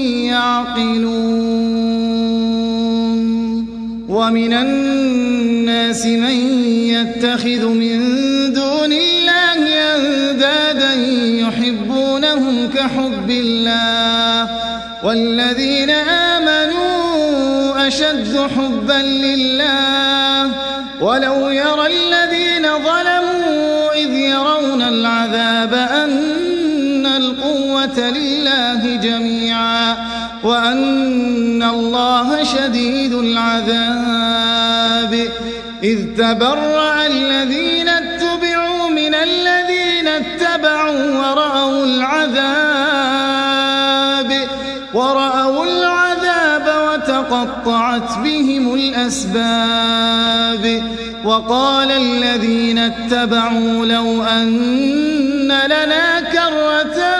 يعقلون ومن الناس من يتخذ من دون الله أندادا يحبونهم كحب الله والذين آمنوا أشد حبا لله ولو يرى الذين ظلموا إذ يرون العذاب أن القوة لله جميعا وأن الله شديد العذاب إذ تبرأ الذين اتبعوا من الذين اتبعوا ورأوا العذاب وتقطعت بهم الأسباب وقال الذين اتبعوا لو أن لنا كرة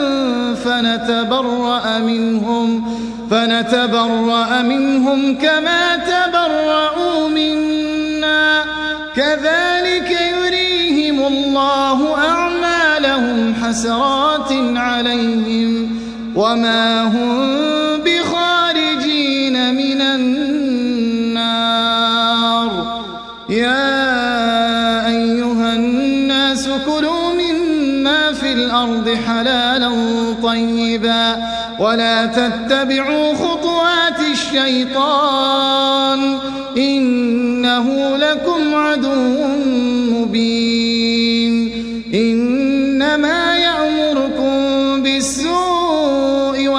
فنتبرأ منهم كما تبرؤوا منا كذلك يريهم الله أعمالهم حسرات عليهم وما هم بخارجين من النار يا أيها الناس كلوا مما في الأرض حلالا طيبا ولا تتبعوا خطوات الشيطان إنه لكم عدو مبين إنما يأمركم بالسوء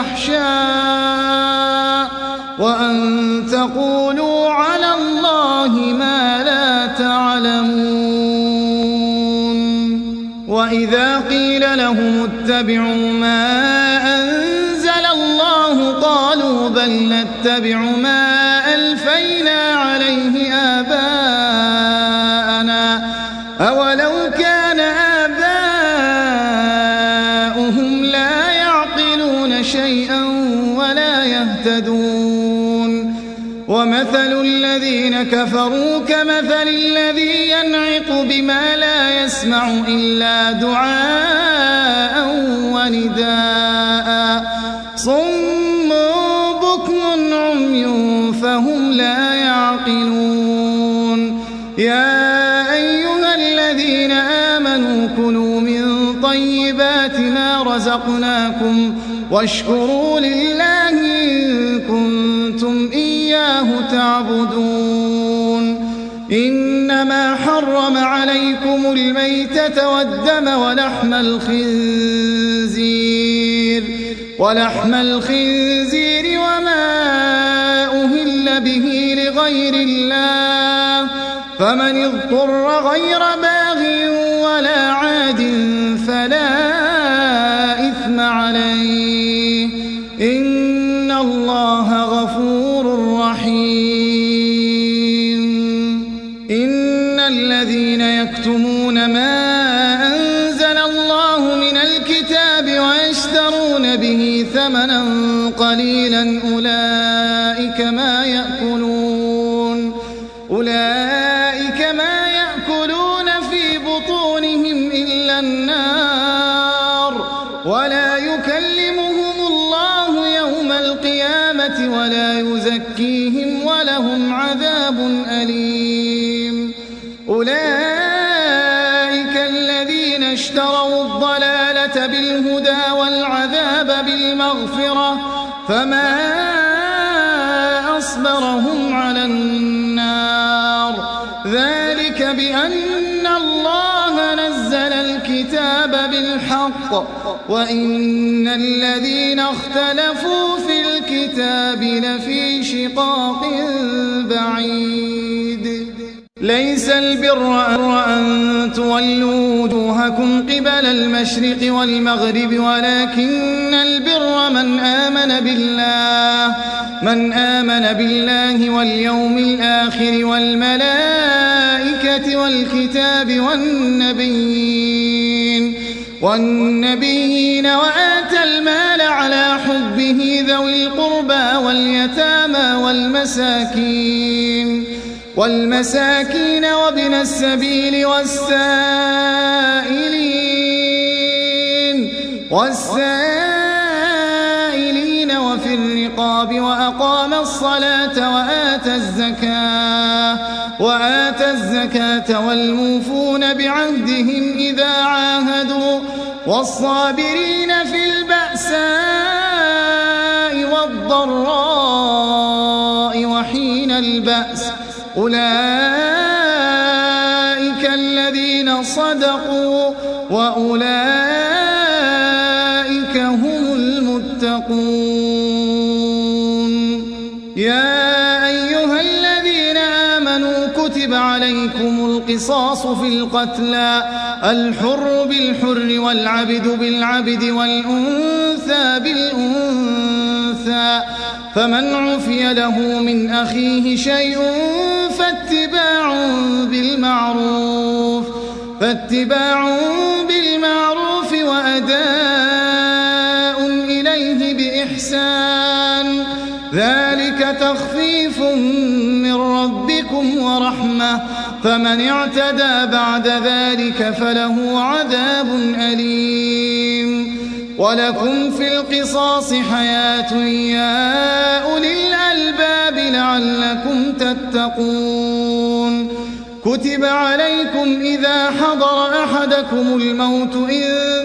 والفحشاء وأن تقولوا على الله ما لا تعلمون وإذا قيل لهم اتبعوا ما أنزل الله قالوا بل نتبع ما ألفينا عليه آباءنا أولو كان آباؤهم لا يعقلون شيئا ولا يهتدون ومثل الذين كفروا كمثل الذي ينعق بما لا يسمع إلا دعاء ونداء صم بكم عمي فهم لا يعقلون يا أيها الذين آمنوا كلوا من طيبات ما رزقناكم واشكروا لله إن كنتم إياه تعبدون إنما حرم عليكم الميتة والدم ولحم الخنزير وما أهل به لغير الله فمن اضطر غير باغ ولا عاد فلا إثم عليه إن الله غفور رحيم إن الذين يكتمون ما أنزل الله من الكتاب ويشترون به ثمنا قليلا أولئك ما يأكلون في بطونهم إلا النار ولا يكلمهم الله يوم القيامة ولا يزكيهم ولهم عذاب أليم أولئك الذين اشتروا الضلالة بالهدى والعذاب بالمغفرة فما أصبرهم على النار ذلك بأن الله نزل الكتاب بالحق وإن الذين اختلفوا في الكتاب لفي شقاق بعيد ليس البر أن تولوا وجوهكم قبل المشرق والمغرب ولكن البر من آمن بالله واليوم الآخر والملائكة والكتاب والنبيين وآتى المال على حبه ذوي القربى واليتامى والمساكين وابن السبيل والسائلين وفي الرقاب وأقام الصلاة وآتى الزكاة والموفون بعهدهم إذا عاهدوا والصابرين في البأساء والضراء وحين البأس أولئك الذين صدقوا وأولئك هم المتقون يا أيها الذين آمنوا كتب عليكم القصاص في القتلى الحر بالحر والعبد بالعبد والأنثى بالأنثى فمن عفي له من أخيه شيء فاتباع بالمعروف وأداء إليه بإحسان ذلك تخفيف من ربكم ورحمة فمن اعتدى بعد ذلك فله عذاب أليم ولكم في القصاص حياة يا أولي الألباب لعلكم تتقون كتب عليكم إذا حضر أحدكم الموت إن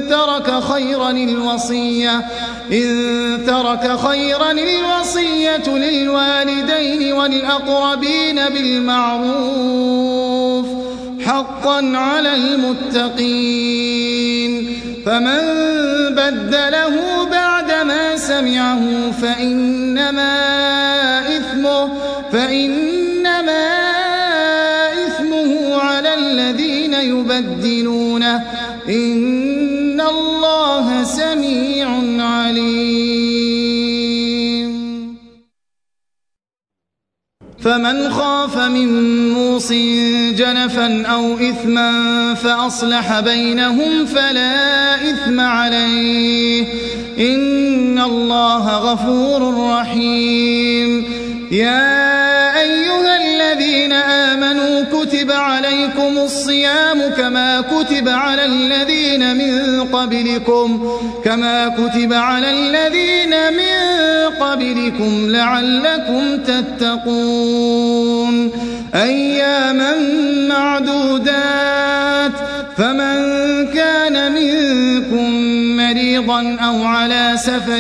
ترك خيرا الوصية للوالدين والأقربين بالمعروف حقا على المتقين فمن بدله بعدما سمعه فإنما إثمه على الذين يبدلونه إن الله سميع عليم. فمن خاف من موص جنفا أو إثما فأصلح بينهم فلا إثم عليه إن الله غفور رحيم. يا أيها الذين آمنوا كتب عليكم الصيام كما كتب على الذين من قبلكم لعلكم تتقون. أياما معدودات فمن كان منكم مريضا أو على سفر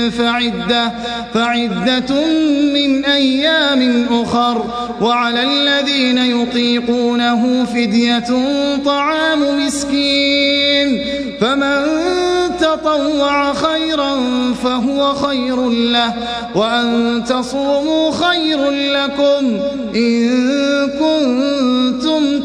فعدة من أيام أخر وعلى الذين يطيقونه فدية طعام مسكين فمن تطوع خيرا فهو خير له وأن تصوموا خير لكم إن كنتم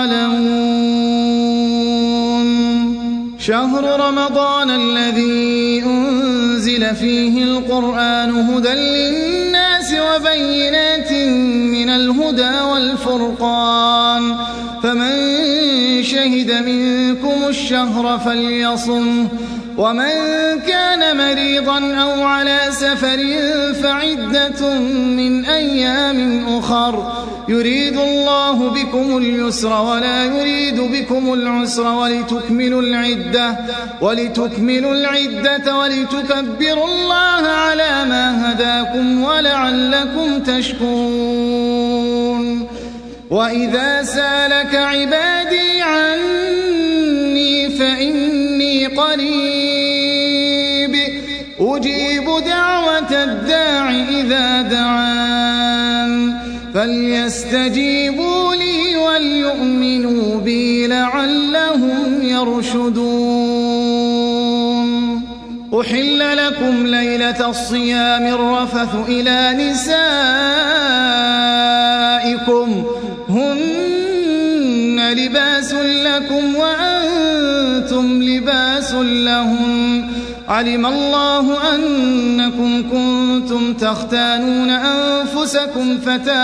تعلمون. شهر رمضان الذي أنزل فيه القرآن هدى للناس وبينات من الهدى والفرقان فمن شهد منكم الشهر فليصمه ومن كان مريضا أو على سفر فعدة من أيام أخر يريد الله بكم اليسر ولا يريد بكم العسر ولتكملوا العدة ولتكبروا الله على ما هداكم ولعلكم تشكرون. وإذا سالك عبادي عني فإني قريب أجيب دعوة الداع إذا دعان فليستجيبوا لي وليؤمنوا بي لعلهم يرشدون. أحل لكم ليلة الصيام الرفث إلى نسائكم هن لباس لكم وأنتم لباس لهم علم الله أنكم كنتم تختانون أنفسكم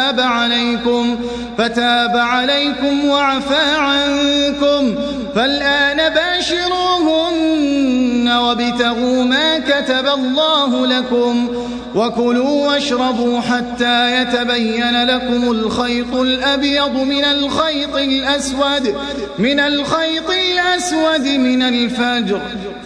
فتاب عليكم وعفى عنكم فالآن باشروهن وابتغوا ما كتب الله لكم وكلوا واشربوا حتى يتبين لكم الخيط الأبيض من الخيط الأسود من الفجر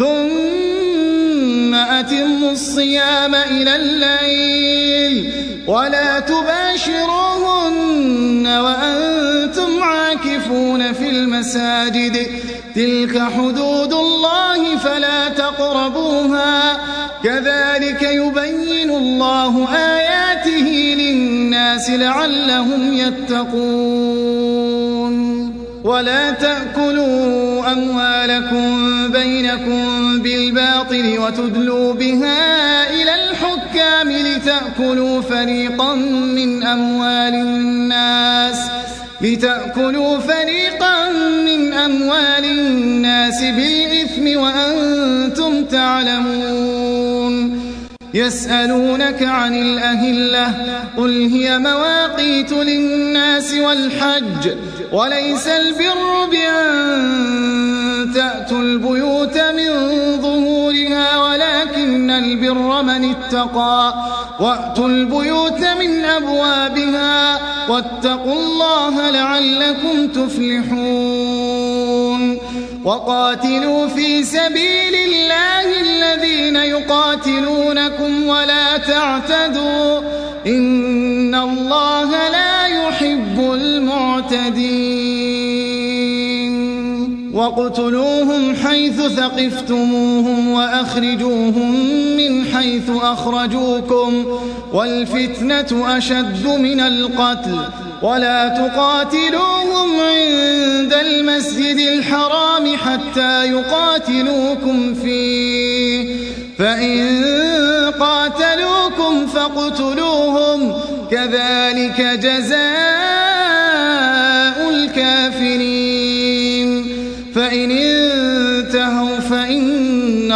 ثم أتموا الصيام إلى الليل ولا تباشروهن وأنتم عاكفون في المساجد تلك حدود الله فلا تقربوها كذلك يبين الله آياته للناس لعلهم يتقون. ولا تأكلوا أموالكم بينكم بالباطل وتدلوا بها إلى الحكام لتأكلوا فريقا من أموال الناس بالإثم وأنتم تعلمون. يسألونك عن الأهلة قل هي مواقيت للناس والحج وليس البر بأن تأتوا البيوت من ظهورها ولكن البر من اتقى وأتوا البيوت من أبوابها واتقوا الله لعلكم تفلحون. وقاتلوا في سبيل الله الذين يقاتلونكم ولا تعتدوا إن الله لا يحب المعتدين. واقتلوهم حيث ثقفتموهم وأخرجوهم من حيث أخرجوكم والفتنة أشد من القتل ولا تقاتلوهم عند المسجد الحرام حتى يقاتلوكم فيه فإن قاتلوكم فاقتلوهم كذلك جزاء الكافرين. فإن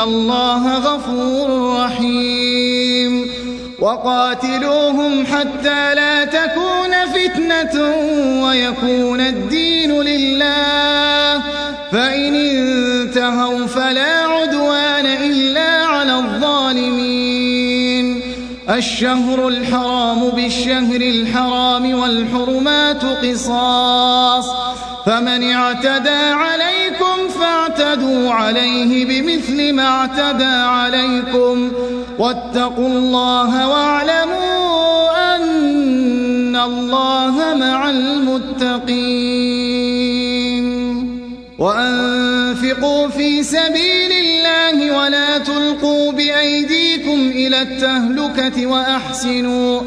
الله غفور رحيم وقاتلوهم حتى لا تكون فتنة ويكون الدين لله فإن انتهوا فلا عدوان إلا على الظالمين الشهر الحرام بالشهر الحرام والحرمات قصاص فمن اعتدى عليكم فاعتدوا عليه بمثل ما اعتدى عليكم واتقوا الله واعلموا أن الله مع المتقين وأنفقوا في سبيل الله ولا تلقوا بأيديكم إلى التهلكة وأحسنوا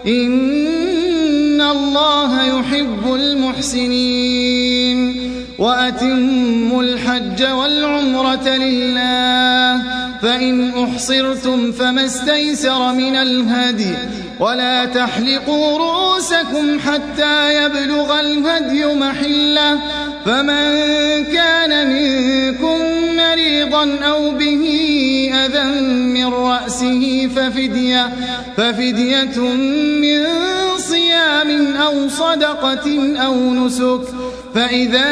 إن الله يحب المحسنين وأتموا الحج والعمرة لله فإن أحصرتم فما استيسر من الهدي ولا تحلقوا رؤوسكم حتى يبلغ الهدي محله فمن كان منكم مريضا أو به أذى من رأسه ففدية من صيام أو صدقة أو نسك فإذا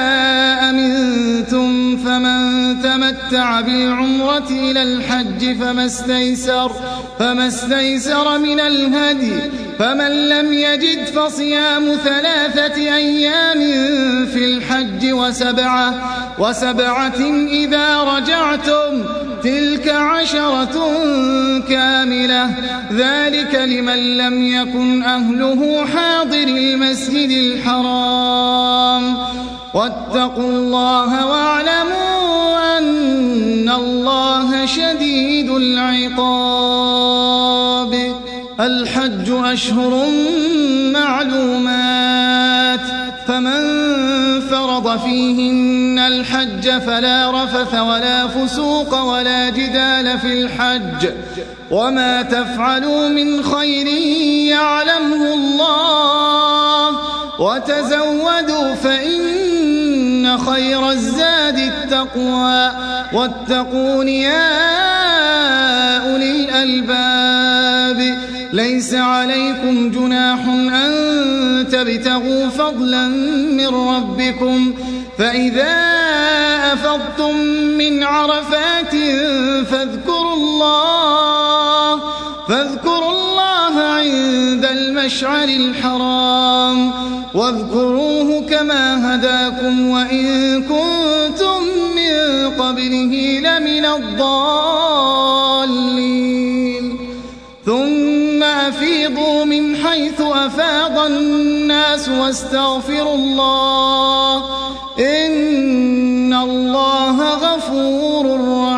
أمنتم فمن تمتع بالعمرة إلى الحج فما استيسر من الهدي فمن لم يجد فصيام 3 أيام في الحج وسبعة إذا رجعتم تلك 10 كاملة ذلك لمن لم يكن أهله حاضر المسجد الحرام واتقوا الله واعلموا أن الله شديد العقاب الحج أشهر معلومات فمن فرض فيهن الحج فلا رفث ولا فسوق ولا جدال في الحج وما تفعلوا من خير يعلمه الله وتزودوا فإن خير الزاد التقوى واتقون يا أولي الألباب ليس عليكم جناح أن تبتغوا فضلا من ربكم فإذا أفضتم من عرفات فاذكروا الله عند المشعر الحرام واذكروه كما هداكم وإن كنتم من قبله لمن الضالين ثم أفيضوا من حيث أفاض الناس واستغفروا الله إن الله غفور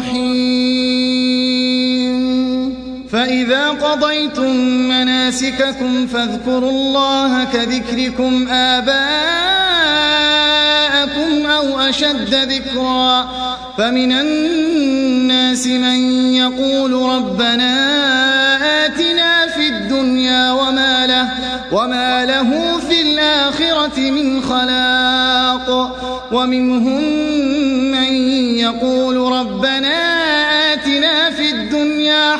رحيم فإذا قضيتم مناسككم فاذكروا الله كذكركم آباءكم أو أشد ذكرا فمن الناس من يقول ربنا آتنا في الدنيا وما له في الآخرة من خلاق ومنهم من يقول ربنا آتنا في الدنيا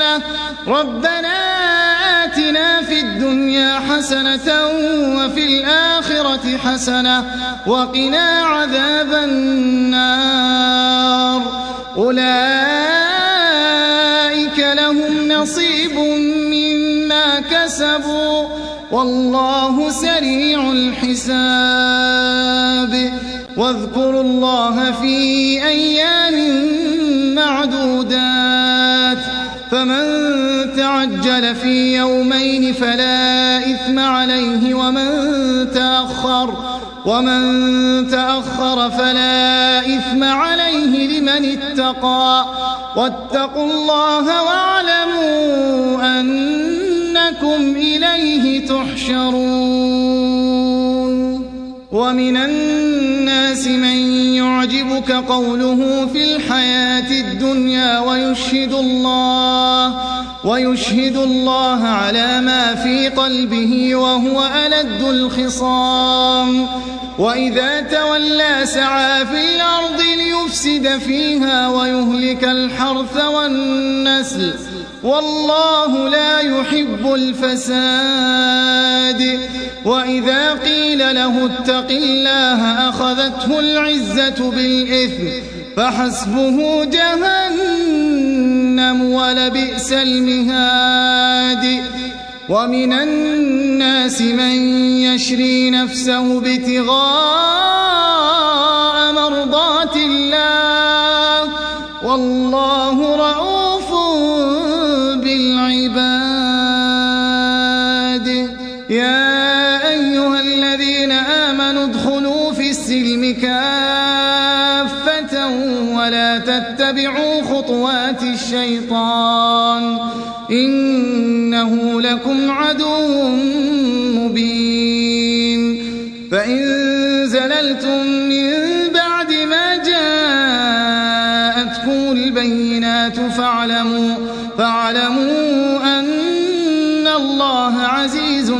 حسنة وفي الآخرة حسنة وقنا عذاب النار أولئك لهم نصيب مما كسبوا والله سريع الحساب واذكروا الله في أيام معدودات فمن تعجل في يومين فلا إثم عليه ومن تأخر فلا إثم عليه لمن اتقى واتقوا الله واعلموا أنكم إليه تحشرون ومن الناس من يعجبك قوله في الحياة الدنيا ويشهد الله على ما في قلبه وهو ألد الخصام وإذا تولى سعى في الأرض ليفسد فيها ويهلك الحرث والنسل والله لا يحب الفساد وإذا قيل له اتق الله أخذته العزة بالإثم فحسبه جهنم ولبئس المهاد ومن الناس من يشري نفسه ابتغاء مرضات الله والله رؤوف بالعباد يا أيها الذين آمنوا ادخلوا في السلم كافة ولا تتبعوا خطوات الشيطان إنه لكم عدو مبين فإن زللتم من بعد ما جاءتكم البينات فاعلموا أن الله عزيز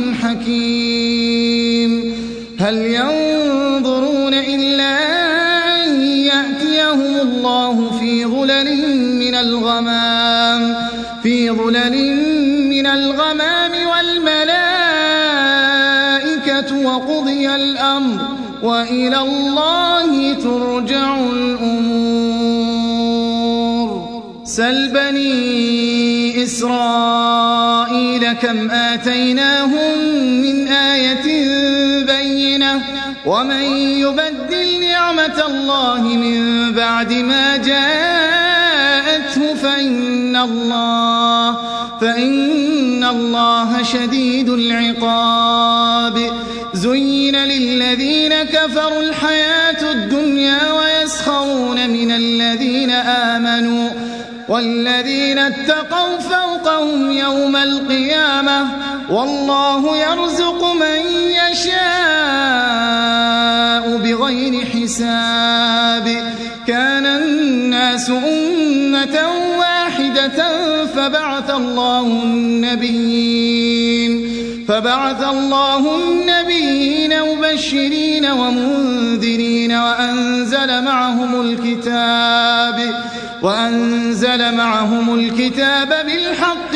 حكيم هل ينظرون إلا أن يأتيهم الله في ظلل من الغمام والملائكة وقضي الأمر وإلى الله ترجع الأمور سل بني إسرائيل كم آتيناهم من آية بينة ومن يبدل نعمة الله من بعد ما جاءته فإن الله شديد العقاب زين للذين كفروا الحياة الدنيا ويسخرون من الذين آمنوا والذين اتقوا فوقهم يوم القيامة والله يرزق من يشاء بغير حساب كان الناس أمة واحدة فبعث الله النبيين مبشرين ومنذرين وأنزل معهم الكتاب بالحق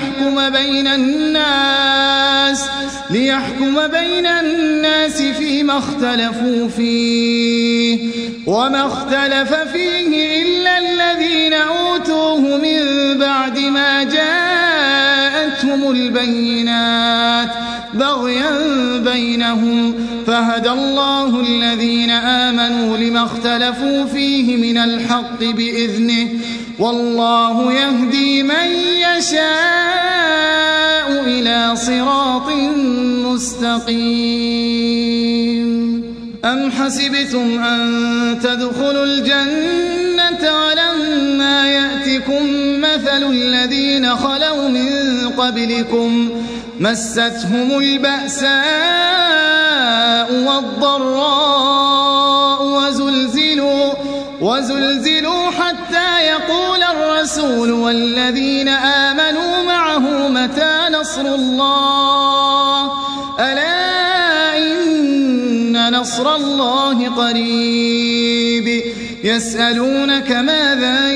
ليحكم بين الناس فيما اختلفوا فيه وما اختلف فيه إلا الذين أوتوه من بعد ما جاءتهم البينات بغيا بينهم فهدى الله الذين آمنوا لما اختلفوا فيه من الحق بإذنه والله يهدي من يشاء إلى صراط مستقيم أم حسبتم أن تدخلوا الجنة ولما يأتكم مثل الذين خلوا من قبلكم مستهم البأساء والضراء وزلزلوا حتى يقول الرسول والذين آمنوا معه متى نصر الله ألا إن نصر الله قريب يسألونك ماذا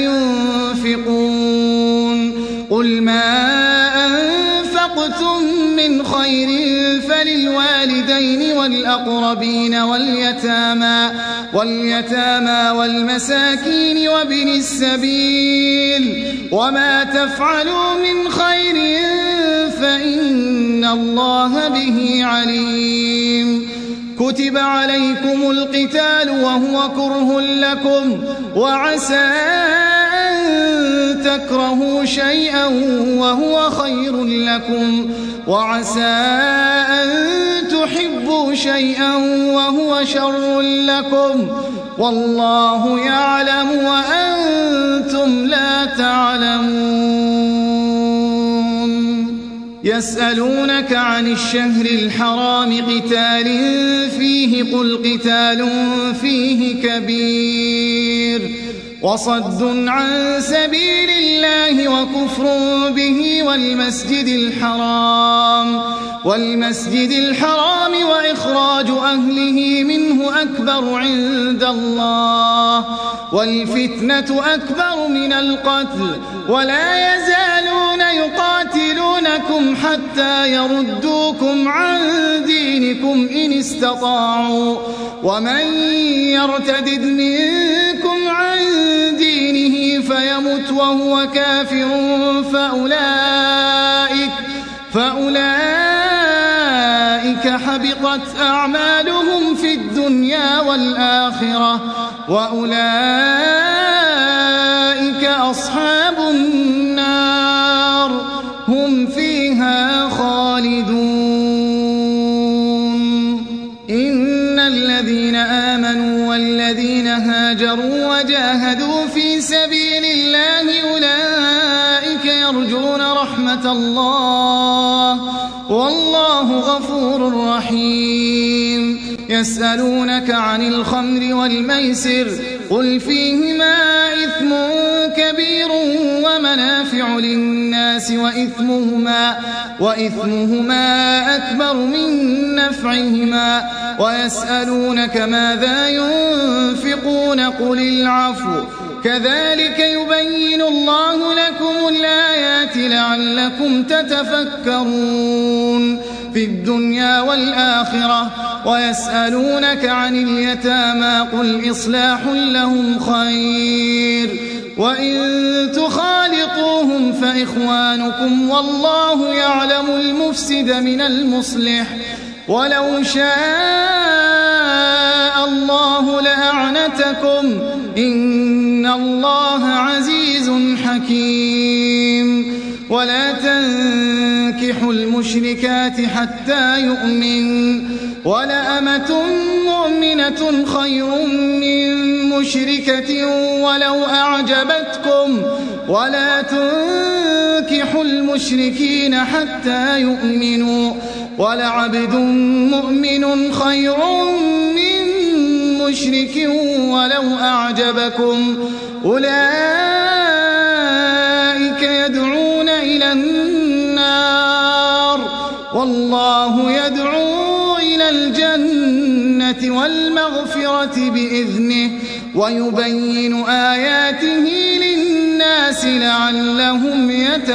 ينفقون قل ما أنفقتم من خير فللوالدين والأقربين واليتامى والمساكين وابن السبيل وما تفعلوا من خير فإن الله به عليم كتب عليكم القتال وهو كره لكم وعسى أن تكرهوا شيئا وهو خير لكم وعسى أن تحبوا شيئا وهو شر لكم والله يعلم وأنتم لا تعلمون يسألونك عن الشهر الحرام قتال فيه قل قتال فيه كبير وصد عن سبيل الله وكفر به والمسجد الحرام وإخراج أهله منه أكبر عند الله والفتنة أكبر من القتل ولا يزالون يقاتلونكم حتى يردوكم عن دينكم إن استطاعوا ومن يرتدد منكم عن دينه فيمت وهو كافر فأولئك حبطت أعمالهم في الدنيا والآخرة وأولئك أصحاب النار هم فيها خالدون. إن الذين آمنوا والذين هاجروا وجاهدوا في سبيل الله أولئك يرجون رحمة الله والله غفور رحيم. يسألونك عن الخمر والميسر قل فيهما إثم كبير ومنافع للناس وإثمهما أكبر من نفعهما ويسألونك ماذا ينفقون قل العفو كذلك يبين الله لكم الآيات لعلكم تتفكرون في الدنيا والآخرة. ويسألونك عن اليتامى قل إصلاح لهم خير وإن تخالطوهم فإخوانكم والله يعلم المفسد من المصلح ولو شاء الله لأعنتكم إن الله عزيز حكيم. ولا تنكحوا المشركات حتى يؤمن ولأمة مؤمنة خير من مشركة ولو أعجبتكم ولا تنكحوا المشركين حتى يؤمنوا ولعبد مؤمن خير من مشرك ولو أعجبكم أولئك يدعون إلى النار والله يدعو إلى الجنة والمغفرة بإذنه ويبين آياته للناس لعلهم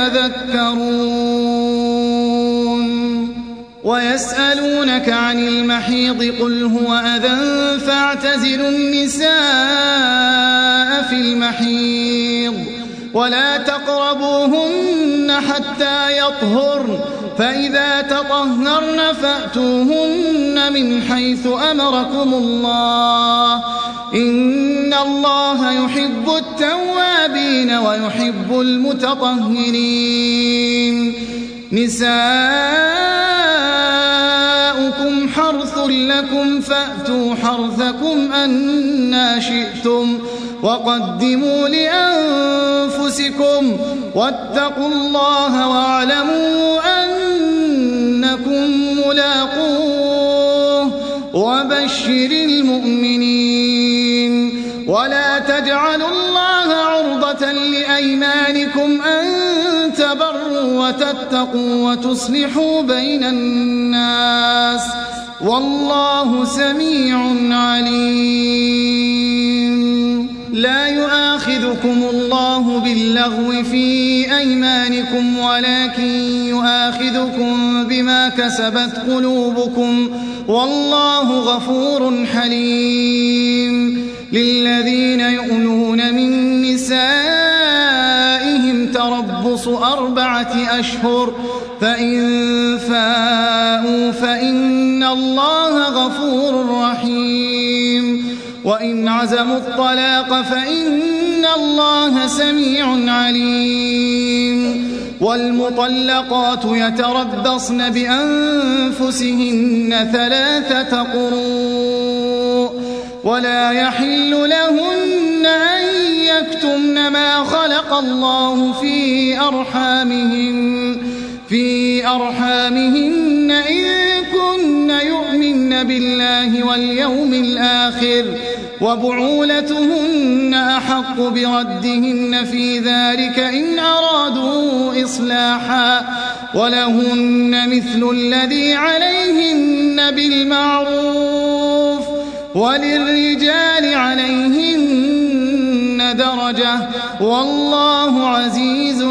يتذكرون. ويسألونك عن المحيض قل هو أذى فاعتزلوا النساء في المحيض ولا تقربوهن حتى يطهرن فإذا تطهرن فأتوهن من حيث أمركم الله إن الله يحب التوابين ويحب المتطهرين. نساؤكم حرث لكم فأتوا حرثكم أنى شئتم وقدموا لأنفسكم واتقوا الله واعلموا أنكم ملاقوه وبشر المؤمنين. ولا تجعلوا الله عرضة لأيمانكم أن تبروا وتتقوا وتصلحوا بين الناس والله سميع عليم. لا يؤاخذكم الله باللغو في أيمانكم ولكن يؤاخذكم بما كسبت قلوبكم والله غفور حليم. للذين يؤلون من نسائهم تربص 4 أشهر فإن فاءوا فإن الله غفور رحيم. وإن عزموا الطلاق فإن الله سميع عليم. والمطلقات يتربصن بأنفسهن 3 قروء ولا يحل لهن أن يكتمن ما خلق الله في أرحامهن إن كن يؤمن بالله واليوم الآخر وبعولتهن أحق بردهن في ذلك إن أرادوا إصلاحا ولهن مثل الذي عليهن بالمعروف وللرجال عليهن درجة والله عزيز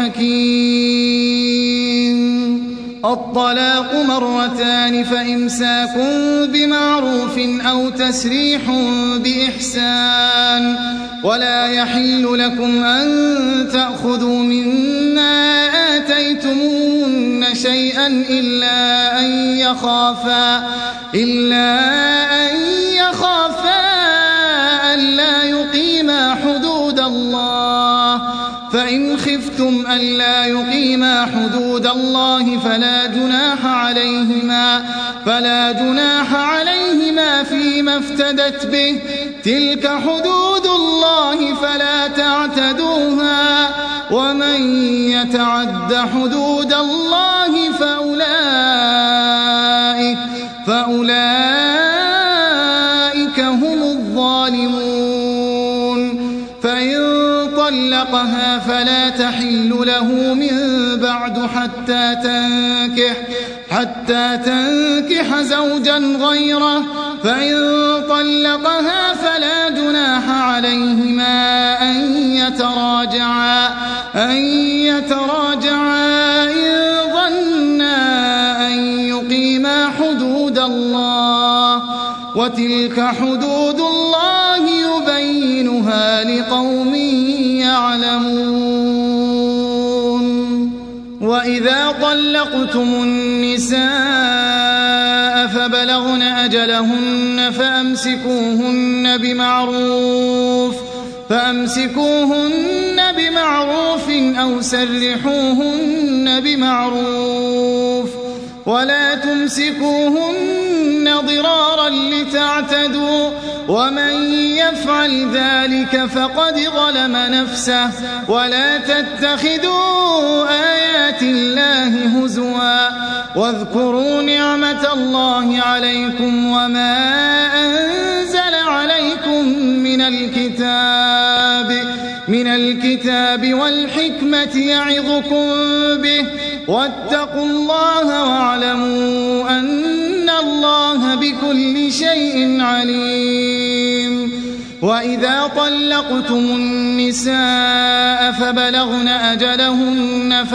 حكيم. الطلاق مرتان فإمساك بمعروف أو تسريح بإحسان ولا يحل لكم أن تأخذوا مما آتيتموهن شيئا إلا أن يخافا ألا يقيما حدود الله فإن خفتم ألا يقيما حدود الله فلا جناح عليهما فيما افتدت به تلك حدود الله فلا تعتدوها ومن يتعد حدود الله فأولئك هم الظالمون. فإن طلقها فلا تحل له من بعد حتى تنكح زوجا غيره فإن طلقها فلا جناح عليهما أن يتراجعا إن ظنا أن يقيما حدود الله وتلك حدود الله يبينها لقوم يعلمون. وإذا طلقتم النساء فبلغن أجلهن فأمسكوهن بمعروف أو سرحوهن بمعروف ولا تمسكوهن ضرارا لتعتدوا ومن يفعل ذلك فقد ظلم نفسه ولا تتخذوا آيات الله هزوا واذكروا نعمة الله عليكم وما أنزل عليكم من الكتاب والحكمة يعظكم به واتقوا الله واعلموا أن الله بكل شيء عليم. وإذا طلقتم النساء فبلغن أجلهن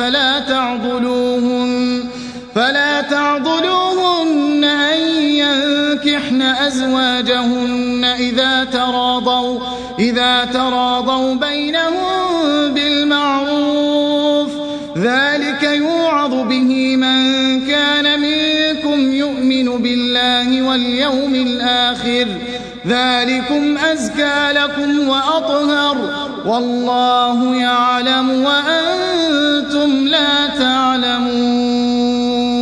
فلا تعضلوهن أن ينكحن أزواجهن إذا تراضوا بينهم بالمعروف ذلك يوعظ به من كان منكم يؤمن بالله واليوم الآخر ذلكم أزكى لكم وأطهر والله يعلم وأنتم لا تعلمون.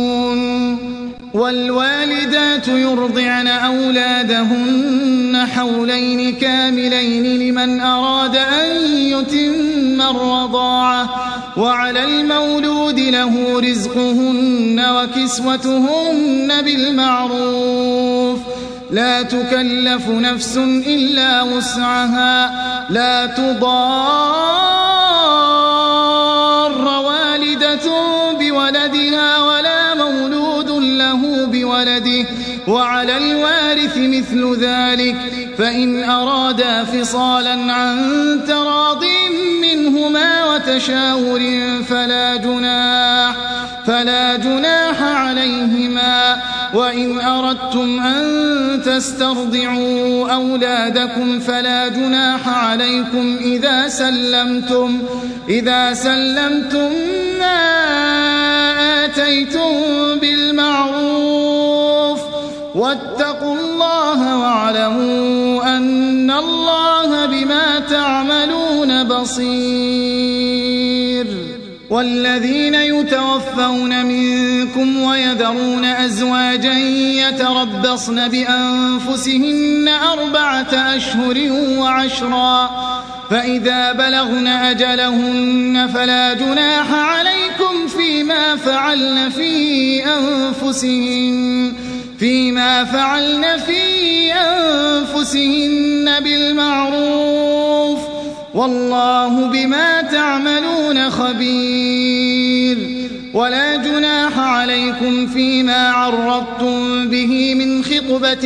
والوالدات يرضعن أولادهن حولين كاملين لمن أراد أن يتم الرضاعة وعلى المولود له رزقهن وكسوتهن بالمعروف لا تكلف نفس إلا وسعها لا تضار والدة بولدها ولا مولود له بولده وعلى الوارث مثل ذلك فإن أرادا فصالا عن تراض منهما وتشاور فلا جناح عليهما. وإن أردتم أن تسترضعوا أولادكم فلا جناح عليكم إذا سلمتم ما آتيتم بالمعروف واتقوا الله واعلموا أن الله بما تعملون بصير. والذين يتوفون منكم ويذرون أزواجا يتربصن بأنفسهن 4 أشهر و10 فإذا بلغن أجلهن فلا جناح عليكم فيما فعلن في أنفسهن بالمعروف والله بما تعملون خبير. ولا جناح عليكم فيما عرضتم به من خطبة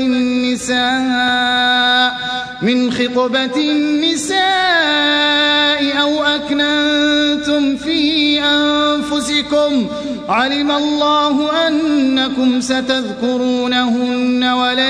النساء أو أكننتم في أنفسكم علم الله أنكم ستذكرونهن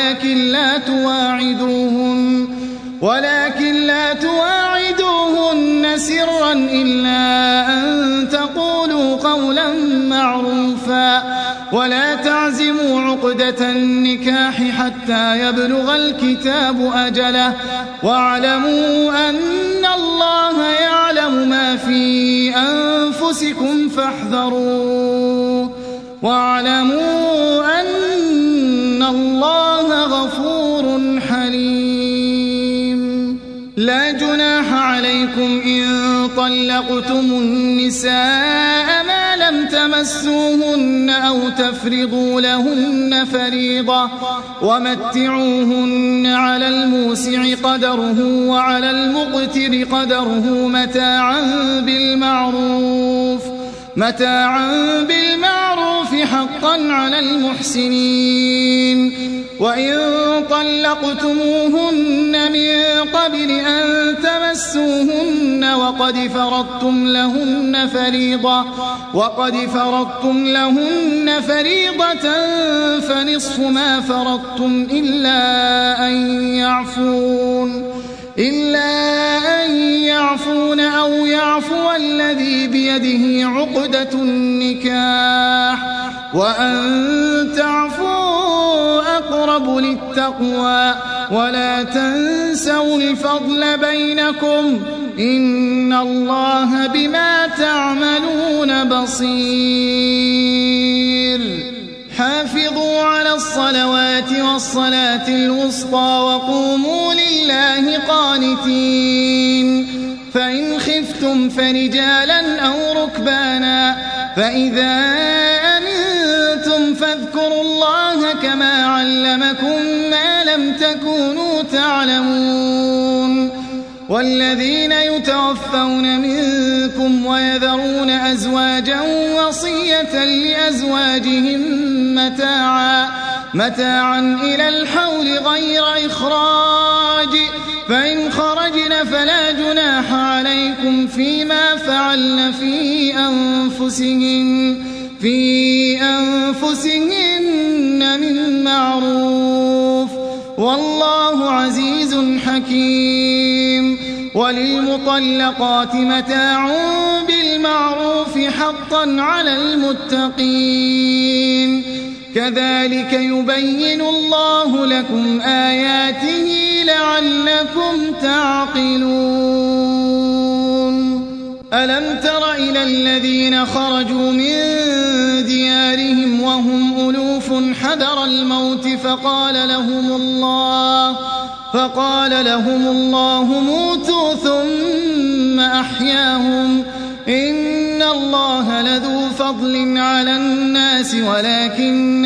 ولكن لا تواعدوهن سرا إلا أن تقولوا قولا معروفا ولا تعزموا عقدة النكاح حتى يبلغ الكتاب أجله واعلموا أن الله يعلم ما في أنفسكم فاحذروه واعلموا أن الله غفور حليم. لا جناح عليكم إن طلقتم النساء ما لم تمسوهن أو تفرضوا لهن فريضة ومتعوهن على الموسع قدره وعلى المقتر قدره متاعا بالمعروف حقا على المحسنين. وإن طلقتموهن من قبل أن تمسوهن وقد فرضتم لهن فريضة فنصف ما فرضتم إلا أن يعفون أو يعفو الذي بيده عقدة النكاح وأن تعفوا أقرب للتقوى ولا تنسوا الفضل بينكم إن الله بما تعملون بصير. حافظوا على الصلوات والصلاة الوسطى وقوموا لله قانتين. فإن خفتم فرجالا أو ركبانا فإذا أمنتم فاذكروا الله كما علمكم ما لم تكونوا تعلمون. والذين يتوفون منكم ويذرون أزواجا وصية لأزواجهم متاعا إلى الحول غير إخراج فإن خرجن فلا جناح عليكم فيما فعلن في أنفسهن من معروف والله عزيز حكيم. وللمطلقات متاع بالمعروف حقا على المتقين. كذلك يبين الله لكم آياته لعلكم تعقلون. ألم تر إلى الذين خرجوا من ديارهم وهم ألوف حذر الموت فقال لهم الله موتوا ثم أحياهم إن الله لذو فضل على الناس ولكن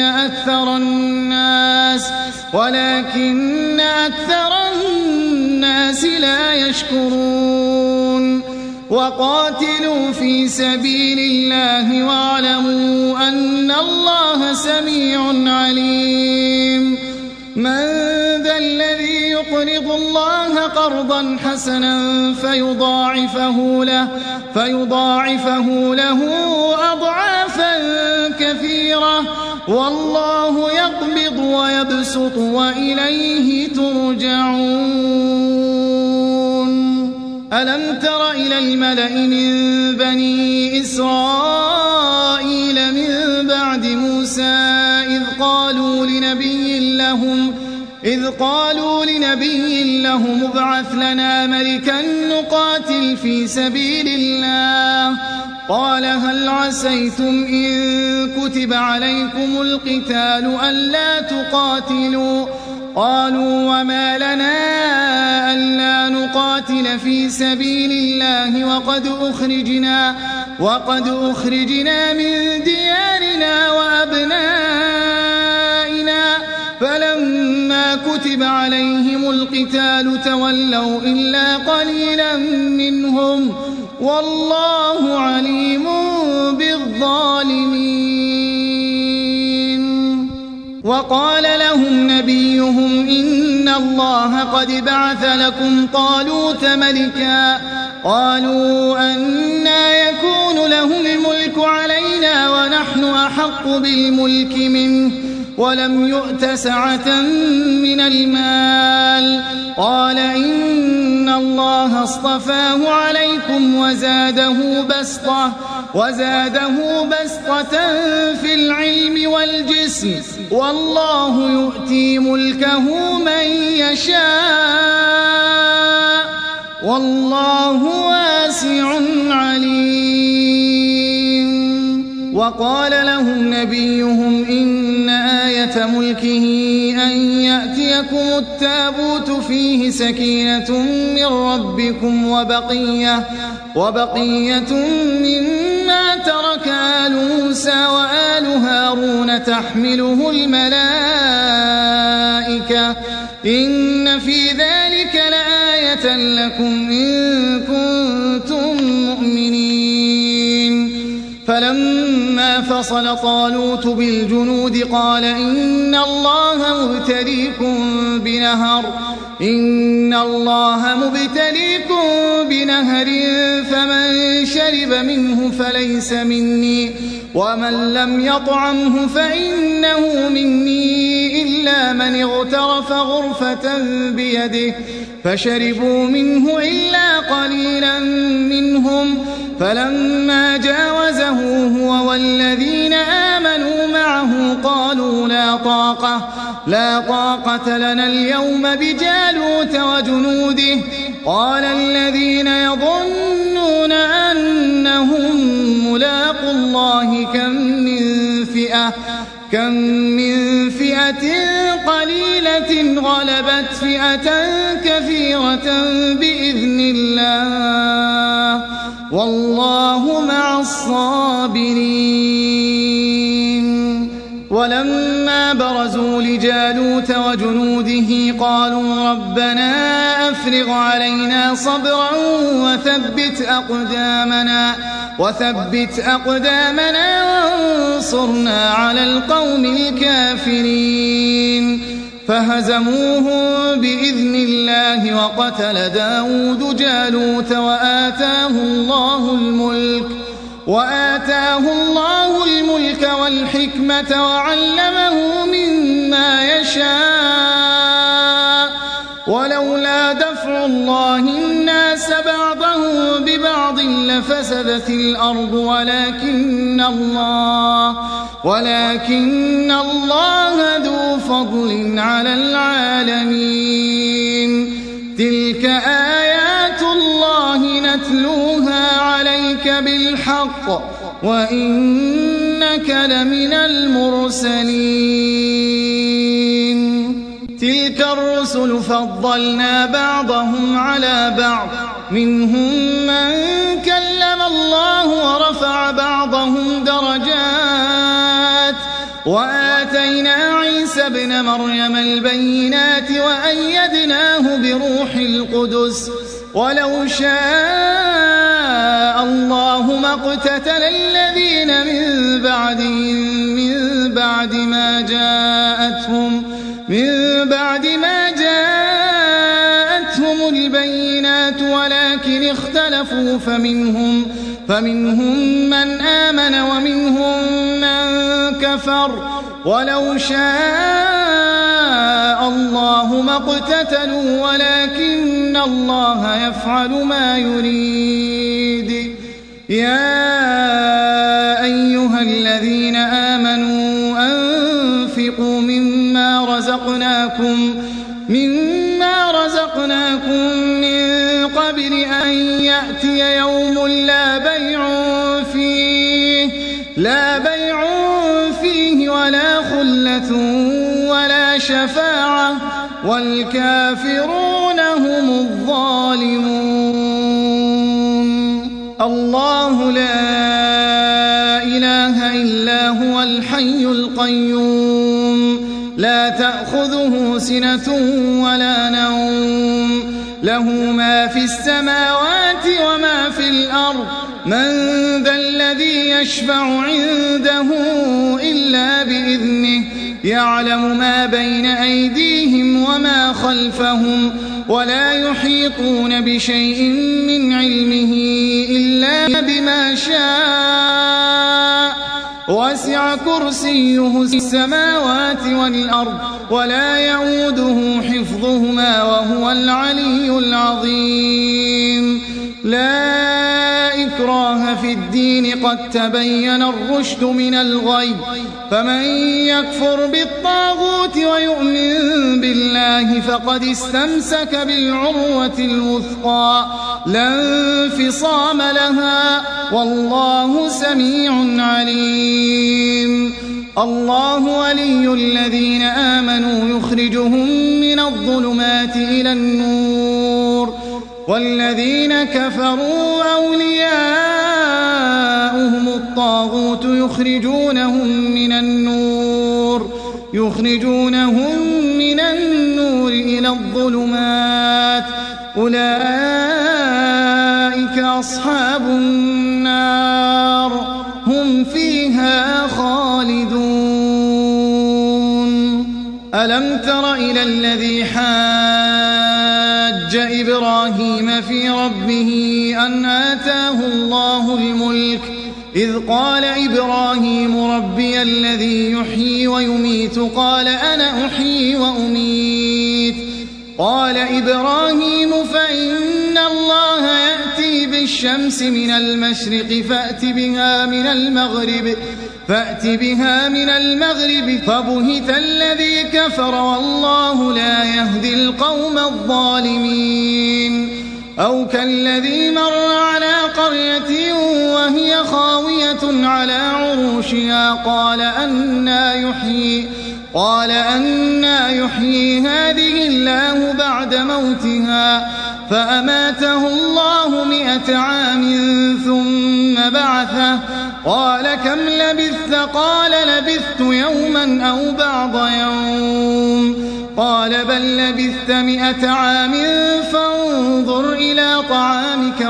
أكثر الناس لا يشكرون. وقاتلوا في سبيل الله واعلموا أن الله سميع عليم. من ذا الذي يقرض الله قرضا حسنا فيضاعفه له أضعافا كثيرة والله يقبض ويبسط وإليه ترجعون. ألم تر إلى الملأ من بني إسرائيل من بعد موسى إذ قالوا لنبي لهم ابعث لنا ملكا نقاتل في سبيل الله قال هل عسيتم إن كتب عليكم القتال ألا تقاتلوا قالوا وما لنا ألا نقاتل في سبيل الله وقد أخرجنا من ديارنا وأبنائنا فلما فلما كتب عليهم القتال تولوا إلا قليلا منهم والله عليم بالظالمين. وقال لهم نبيهم إن الله قد بعث لكم طالوت ملكا قالوا أنى يكون له الملك علينا ونحن أحق بالملك منه ولم يؤت سعة من المال قال إن الله اصطفاه عليكم وزاده بسطة في العلم والجسم والله يؤتي ملكه من يشاء والله واسع عليم. وقال لهم نبيهم إن آية ملكه أن يأتيكم التابوت فيه سكينة من ربكم وبقية مما ترك آل موسى وآل هارون تحمله الملائكة إن في ذلك لآية لكم إن كنتم مؤمنين. فلما فصل طالوت بالجنود قال إن الله مبتليكم بنهر فمن شرب منه فليس مني ومن لم يطعمه فإنه مني إلا من اغترف غرفة بيده فشربوا منه إلا قليلا منهم فلما جاوزه هو والذين آمنوا معه قالوا لا طاقة لنا اليوم بجالوت وجنوده قال الذين يظنون أنهم ملاقو الله كم من فئة قليلة غلبت فئة كثيرة بإذن الله والله مع الصابرين. ولما برزوا لجالوت وجنوده قالوا ربنا أفرغ علينا صبرا وثبت أقدامنا وانصرنا على القوم الكافرين. فهزموهم بإذن الله وقتل داود جالوت وآتاه الله الملك والحكمة وعلمه مما يشاء ولولا دفع الله الناس بعضهم ببعض لفسدت الأرض ولكن الله ذو فضل على العالمين. تلك آيات الله نتلوها عليك بالحق وإنك لمن المرسلين. تلك الرسل فضلنا بعضهم على بعض منهم من كلم الله ورفع بعضهم درجات وآتينا عيسى ابن مريم البينات وأيدناه بروح القدس ولو شاء الله ما اقتتل الذين من بعد ما جاءتهم البينات ولكن اختلفوا فمنهم من آمن ومنهم من كفر ولو شاء الله ما اقتتلوا ولكن الله يفعل ما يريد. يا أيها الذين آمنوا أنفقوا مما رزقناكم من قبل أن يأتي يوم لا بيع فيه ولا خلة ولا شفاعة والكافرون هم الظالمون. الله لا إله إلا هو الحي القيوم لا تأخذه سنة ولا نوم له ما في السماوات وما في الأرض من ذا الذي يشفع عنده إلا بإذنه يعلم ما بين أيديهم وما خلفهم ولا يحيطون بشيء من علمه إلا بما شاء وسع كرسيه السماوات والأرض ولا يؤوده حفظهما وهو العلي العظيم لا إكراه في الدين قد تبين الرشد من الغي فمن يكفر بالطاغوت ويؤمن بالله فقد استمسك بالعروة الوثقى لا انفصام لها والله سميع عليم الله ولي الذين آمنوا يخرجهم من الظلمات إلى النور والذين كفروا أولياؤهم الطاغوت يخرجونهم من النور إلى الظلمات أولئك أصحاب النار هم فيها خالدون ألم تر إلى الذي حاج إبراهيم في ربه أن آتاه الله الملك إذ قال إبراهيم ربي الذي يحيي ويميت قال أنا أحيي وأميت قال إبراهيم فإن الله يأتي بالشمس من المشرق فأت بها من المغرب فبهت الذي كفر والله لا يهدي القوم الظالمين أو كالذي مر على قرية وهي خاوية على عروشها قال أنى يحيي هذه الله بعد موتها فأماته الله 100 عام ثم بعثه قال كم لبثت قال لبثت يوما أو بعض يوم قال بل لبثت 100 عام فانظر إلى طعامك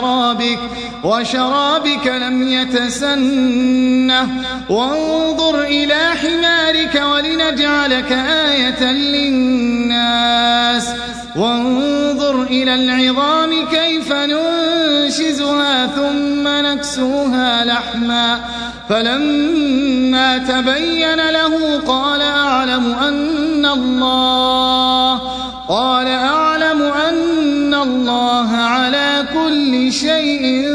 وشرابك لم يتسنه وانظر إلى حمارك ولنجعلك آية للناس وانظر إلى العظام كيف ننشزها ثم نكسوها لحما فلما تبين له قال أعلم أن الله على كل شيء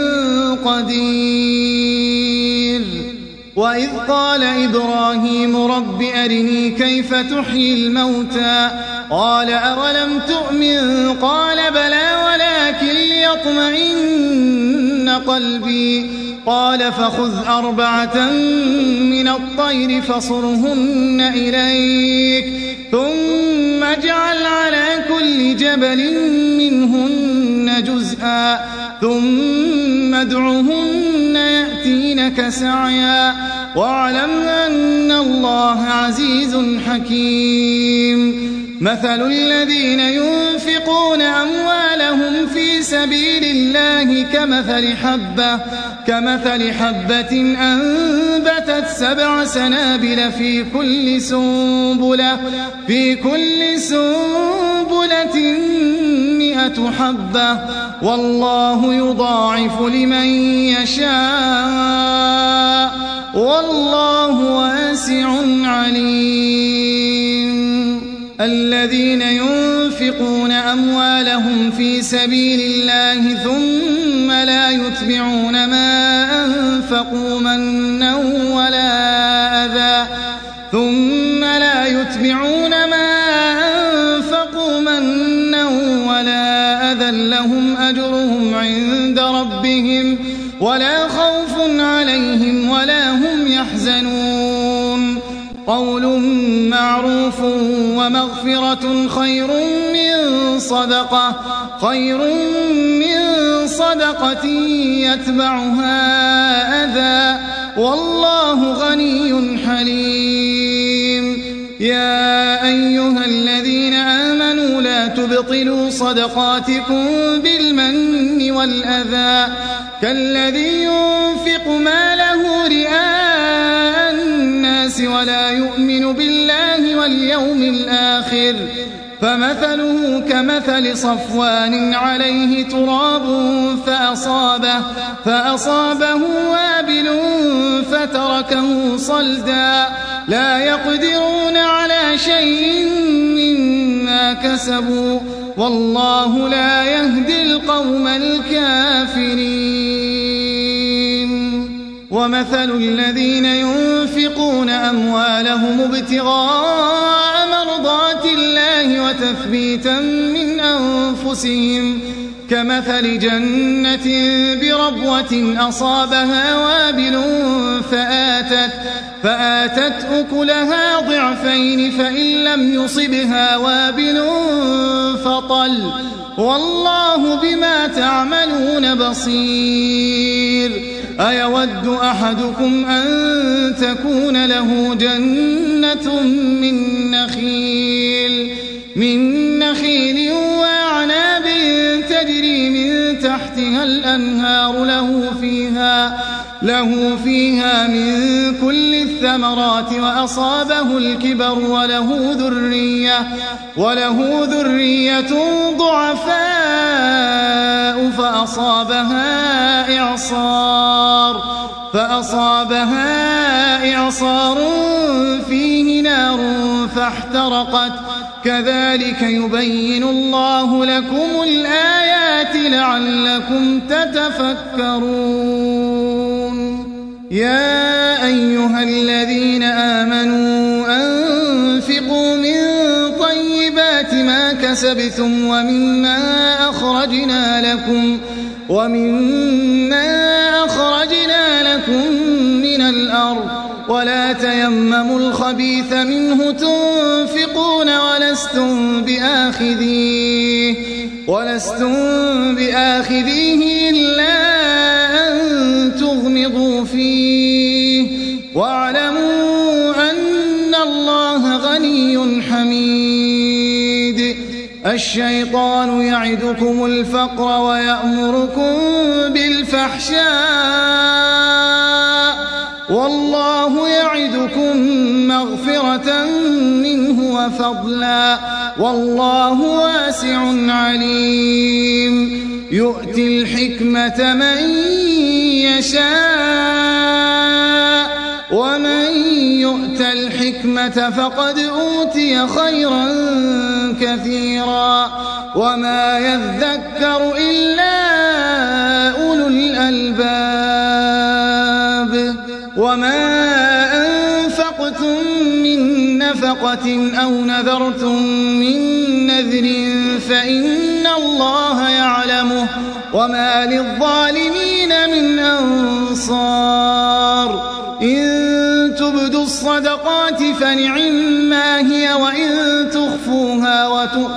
قدير وإذ قال إبراهيم رب أرني كيف تحيي الموتى قال أولم تؤمن قال بلى ولكن ليطمئن قلبي قال فخذ 4 من الطير فصرهن إليك ثم اجعل على كل جبل منهن جزءا ثم ادعهن يأتينك سعيا واعلم أن الله عزيز حكيم مثل الذين ينفقون أموالهم في سبيل الله كمثل حبة أنبتت 7 سنابل في كل سنبلة 100 حبة والله يضاعف لمن يشاء والله واسع عليم الذين ينفقون أموالهم في سبيل الله ثم لا يتبعون ما أنفقوا منا ولا أذى لهم أجرهم عند ربهم ولا خوف عليهم ولا هم يحزنون قول معروف ومغفرة خير من صدقة يتبعها أذى والله غني حليم يا أيها الذين تبطلوا صدقاتكم بالمن والأذى كالذي ينفق ماله رئاء الناس ولا يؤمن بالله واليوم الآخر فمثله كمثل صفوان عليه تراب فأصابه وابل فتركه صلدا لا يقدرون على شيء مما كسبوا والله لا يهدي القوم الكافرين ومثل الذين ينفقون أموالهم ابتغاء مرضات الله وتثبيتا من أنفسهم كمثل جنة بربوة أصابها وابل فآتت أكلها ضعفين فإن لم يصبها وابل فطل والله بما تعملون بصير أيود أحدكم أن تكون له جنة من نخيل وأعناب تجري من تحتها الأنهار له فيها من كل الثمرات وأصابه الكبر وله ذرية ضعفاء فأصابها إعصار فيه نار فاحترقت كذلك يبين الله لكم الآيات لعلكم تتفكرون يا أيها الذين آمنوا أنفقوا من طيبات ما كسبتم ومما أخرجنا لكم من الأرض ولا تيمموا الخبيث منه تنفقون ولستم بآخذيه إلا أن تغمضوا فيه واعلموا أن الله غني حميد الشيطان يعدكم الفقر ويأمركم بالفحشاء والله يعدكم مغفرة منه وفضلا والله واسع عليم يؤتي الحكمة من يشاء ومن يؤت الحكمة فقد أوتي خيرا كثيرا وما يذكر إلا أولو الألباب وما أنفقتم من نفقة أو نذرتم من نذر فإن الله يعلمه وما للظالمين من أنصار إن تبدوا الصدقات فنعما هي وإن تخفوها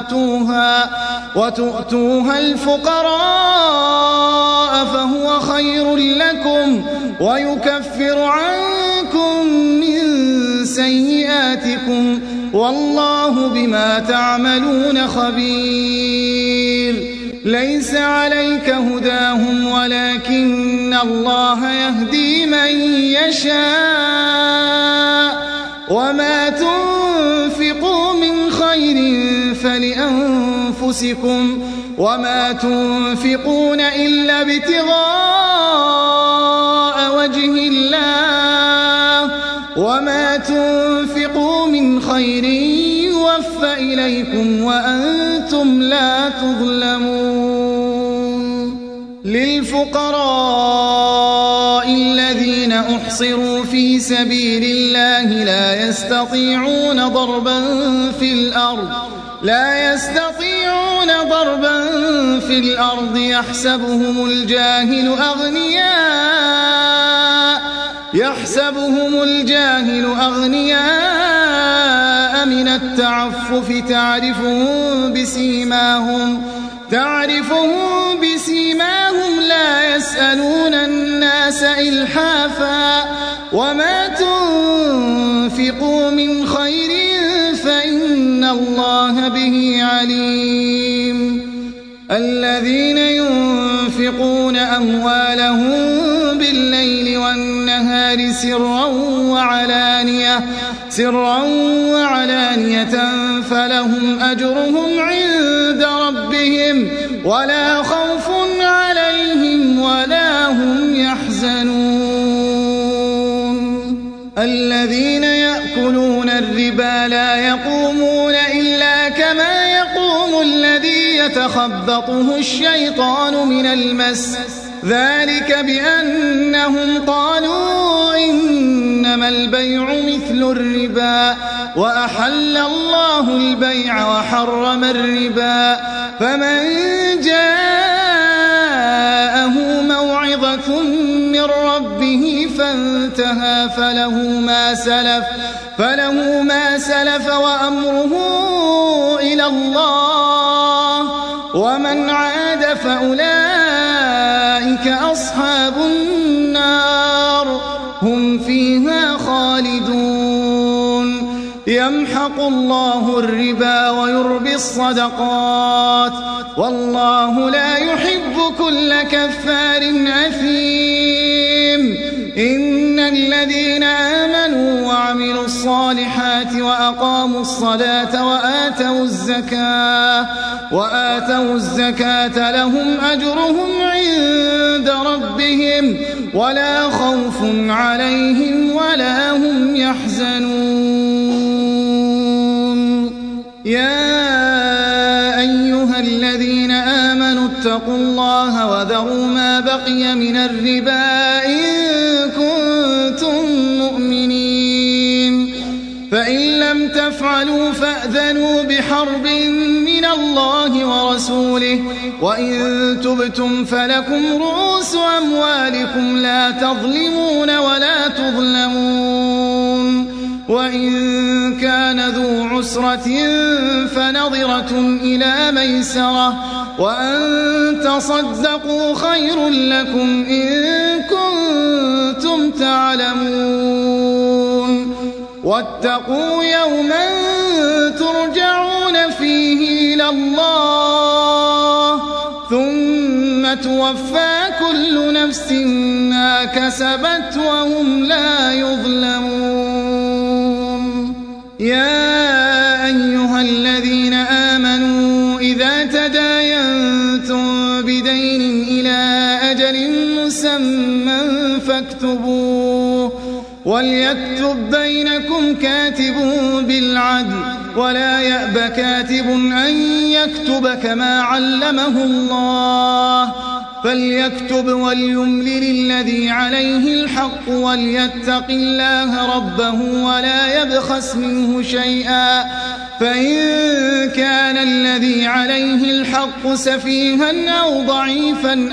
وتؤتوها الفقراء فهو خير لكم ويكفر عنكم من سيئاتكم والله بما تعملون خبير ليس عليك هداهم ولكن الله يهدي من يشاء وما تنفقوا من خير فلأنفسكم وما تنفقون إلا ابتغاء وجه الله وما تنفقوا من خير يوفى إليكم وأنتم لا تظلمون للفقراء الذين أحصروا في سبيل الله لا يستطيعون ضربا في الأرض يحسبهم الجاهل أغنياء من التعفف تعرفهم بسيماهم لا يسألون الناس إلحافا وما تنفقوا من خير فإن الله به عليم. الذين ينفقون أموالهم بالليل والنهار سرا وعلانية فلهم أجرهم عند ربهم ولا خوف عليهم ولا هم يحزنون. الذين يأكلون الربا لا يقومون إلا كما يقوم الذي يتخبطه الشيطان من المس، ذلك بأنهم قالوا إنما البيع مثل الربا وأحل الله البيع وحرم الربا، فمن جاءه موعظة من ربه فانتهى فله ما سلف وأمره إلى الله، ومن عاد فأولئك أصحاب النار هم فيها خالدون. يمحق الله الربا ويربي الصدقات والله لا يحب كل كفار أثيم. إن الذين آمنوا وعملوا الصالحات وأقاموا الصلاة وآتوا الزكاة لهم أجرهم عند ربهم ولا خوف عليهم ولا هم يحزنون. يا أيها الذين آمنوا اتقوا الله وذروا ما بقي من الربا إن كنتم مؤمنين، فإن لم تفعلوا فأذنوا بحرب من الله ورسوله، وإن تبتم فلكم رؤوس أموالكم لا تظلمون ولا تظلمون. وإن كان ذو عسرة فنظرة إلى ميسرة، وأن تصدقوا خير لكم إن كنتم تعلمون. واتقوا يوما ترجعون فيه إلى الله ثم توفى كل نفس ما كسبت وهم لا يظلمون. يا أيها الذين آمنوا إذا تداينتم بدين إلى أجل مسمى فاكتبوه، وليكتب بينكم كاتب بالعدل ولا يأب كاتب أن يكتب كما علمه الله، فليكتب وليملل الذي عليه الحق وليتق الله ربه ولا يبخس منه شيئا، فإن كان الذي عليه الحق سفيها أو ضعيفا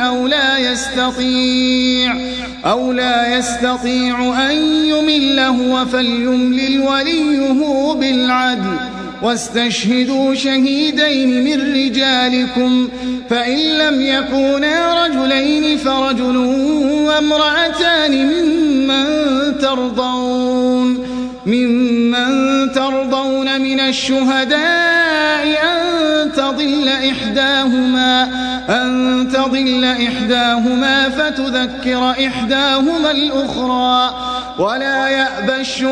أو لا يستطيع أن يمل هو فليملل وليه بالعدل، واستشهدوا شهيدين من رجالكم، فإن لم يكونا رجلين فرجل وامرأتان ممن ترضون من الشهداء أن تضل إحداهما فتذكر إحداهما الأخرى، ولا يأبى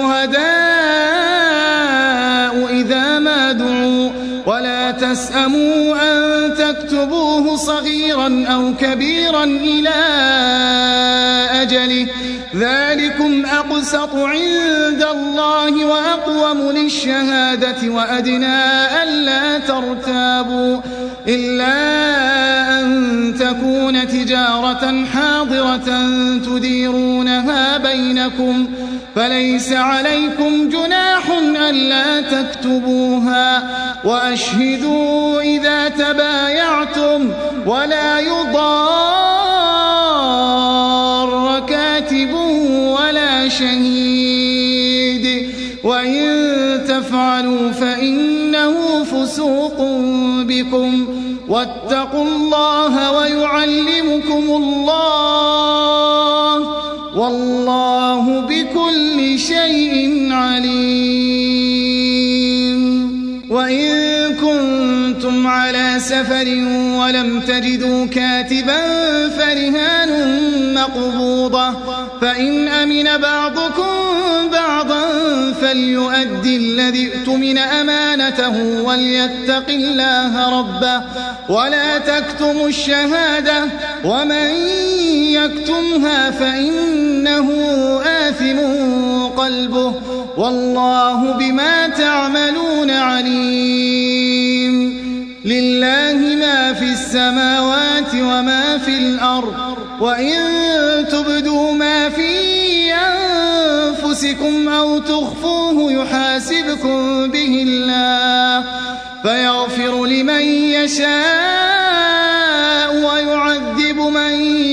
الشهداء إذا ما دعوا، ولا تسأموا أن تكتبوه صغيرا أو كبيرا إلى أجله، ذلكم أقسط عند الله وأقوم للشهادة وأدنى ألا ترتابوا، إلا أن تكون تجارة حاضرة تديرونها بينكم، فليس عليكم جناح ألا تكتبوها، وأشهدوا إذا تبايعتم، ولا يضار كاتب ولا شهيد، وإن تفعلوا فإنه فسوق بكم، واتقوا الله ويعلمكم الله، والله بكل شيء عليم. وإن كنتم على سفر ولم تجدوا كاتبا فرهان مقبوضة فإن أمن بعضكم بعضا فليؤدي الذي اؤتمن أمانته وليتق الله ربه ولا تكتموا الشهادة ومن يكتمها فإنه آثم قلبه والله بما تعملون عليم. لله ما في السماوات وما في الأرض وإن تبدوا ما في أنفسكم أو تخفوه يحاسبكم به الله فيغفر لمن يشاء ويعذب من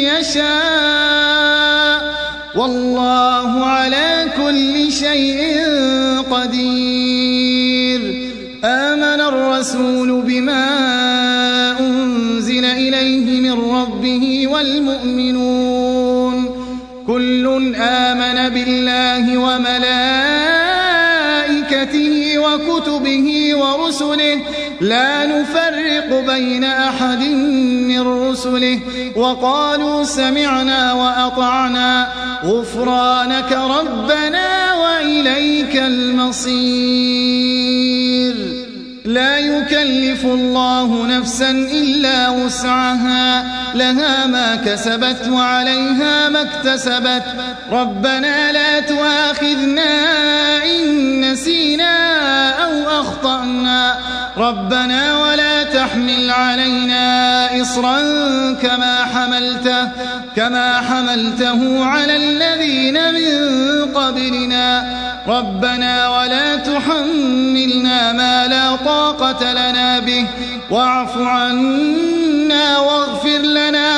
يشاء والله على كل شيء قدير. آمن الرسول بما أنزل إليه من ربه والمؤمنون كل آمن بالله وملائكته وكتبه ورسله لا نفرق بين أحد من رسله وقالوا سمعنا وأطعنا غفرانك ربنا وإليك المصير. لا يكلف الله نفسا إلا وسعها لها ما كسبت وعليها ما اكتسبت ربنا لا تؤاخذنا إن نسينا أو أخطأنا ربنا ولا تحمل علينا إصرا كما حملته على الذين من قبلنا ربنا ولا تحملنا ما لا طاقة لنا به واعف عنا واغفر لنا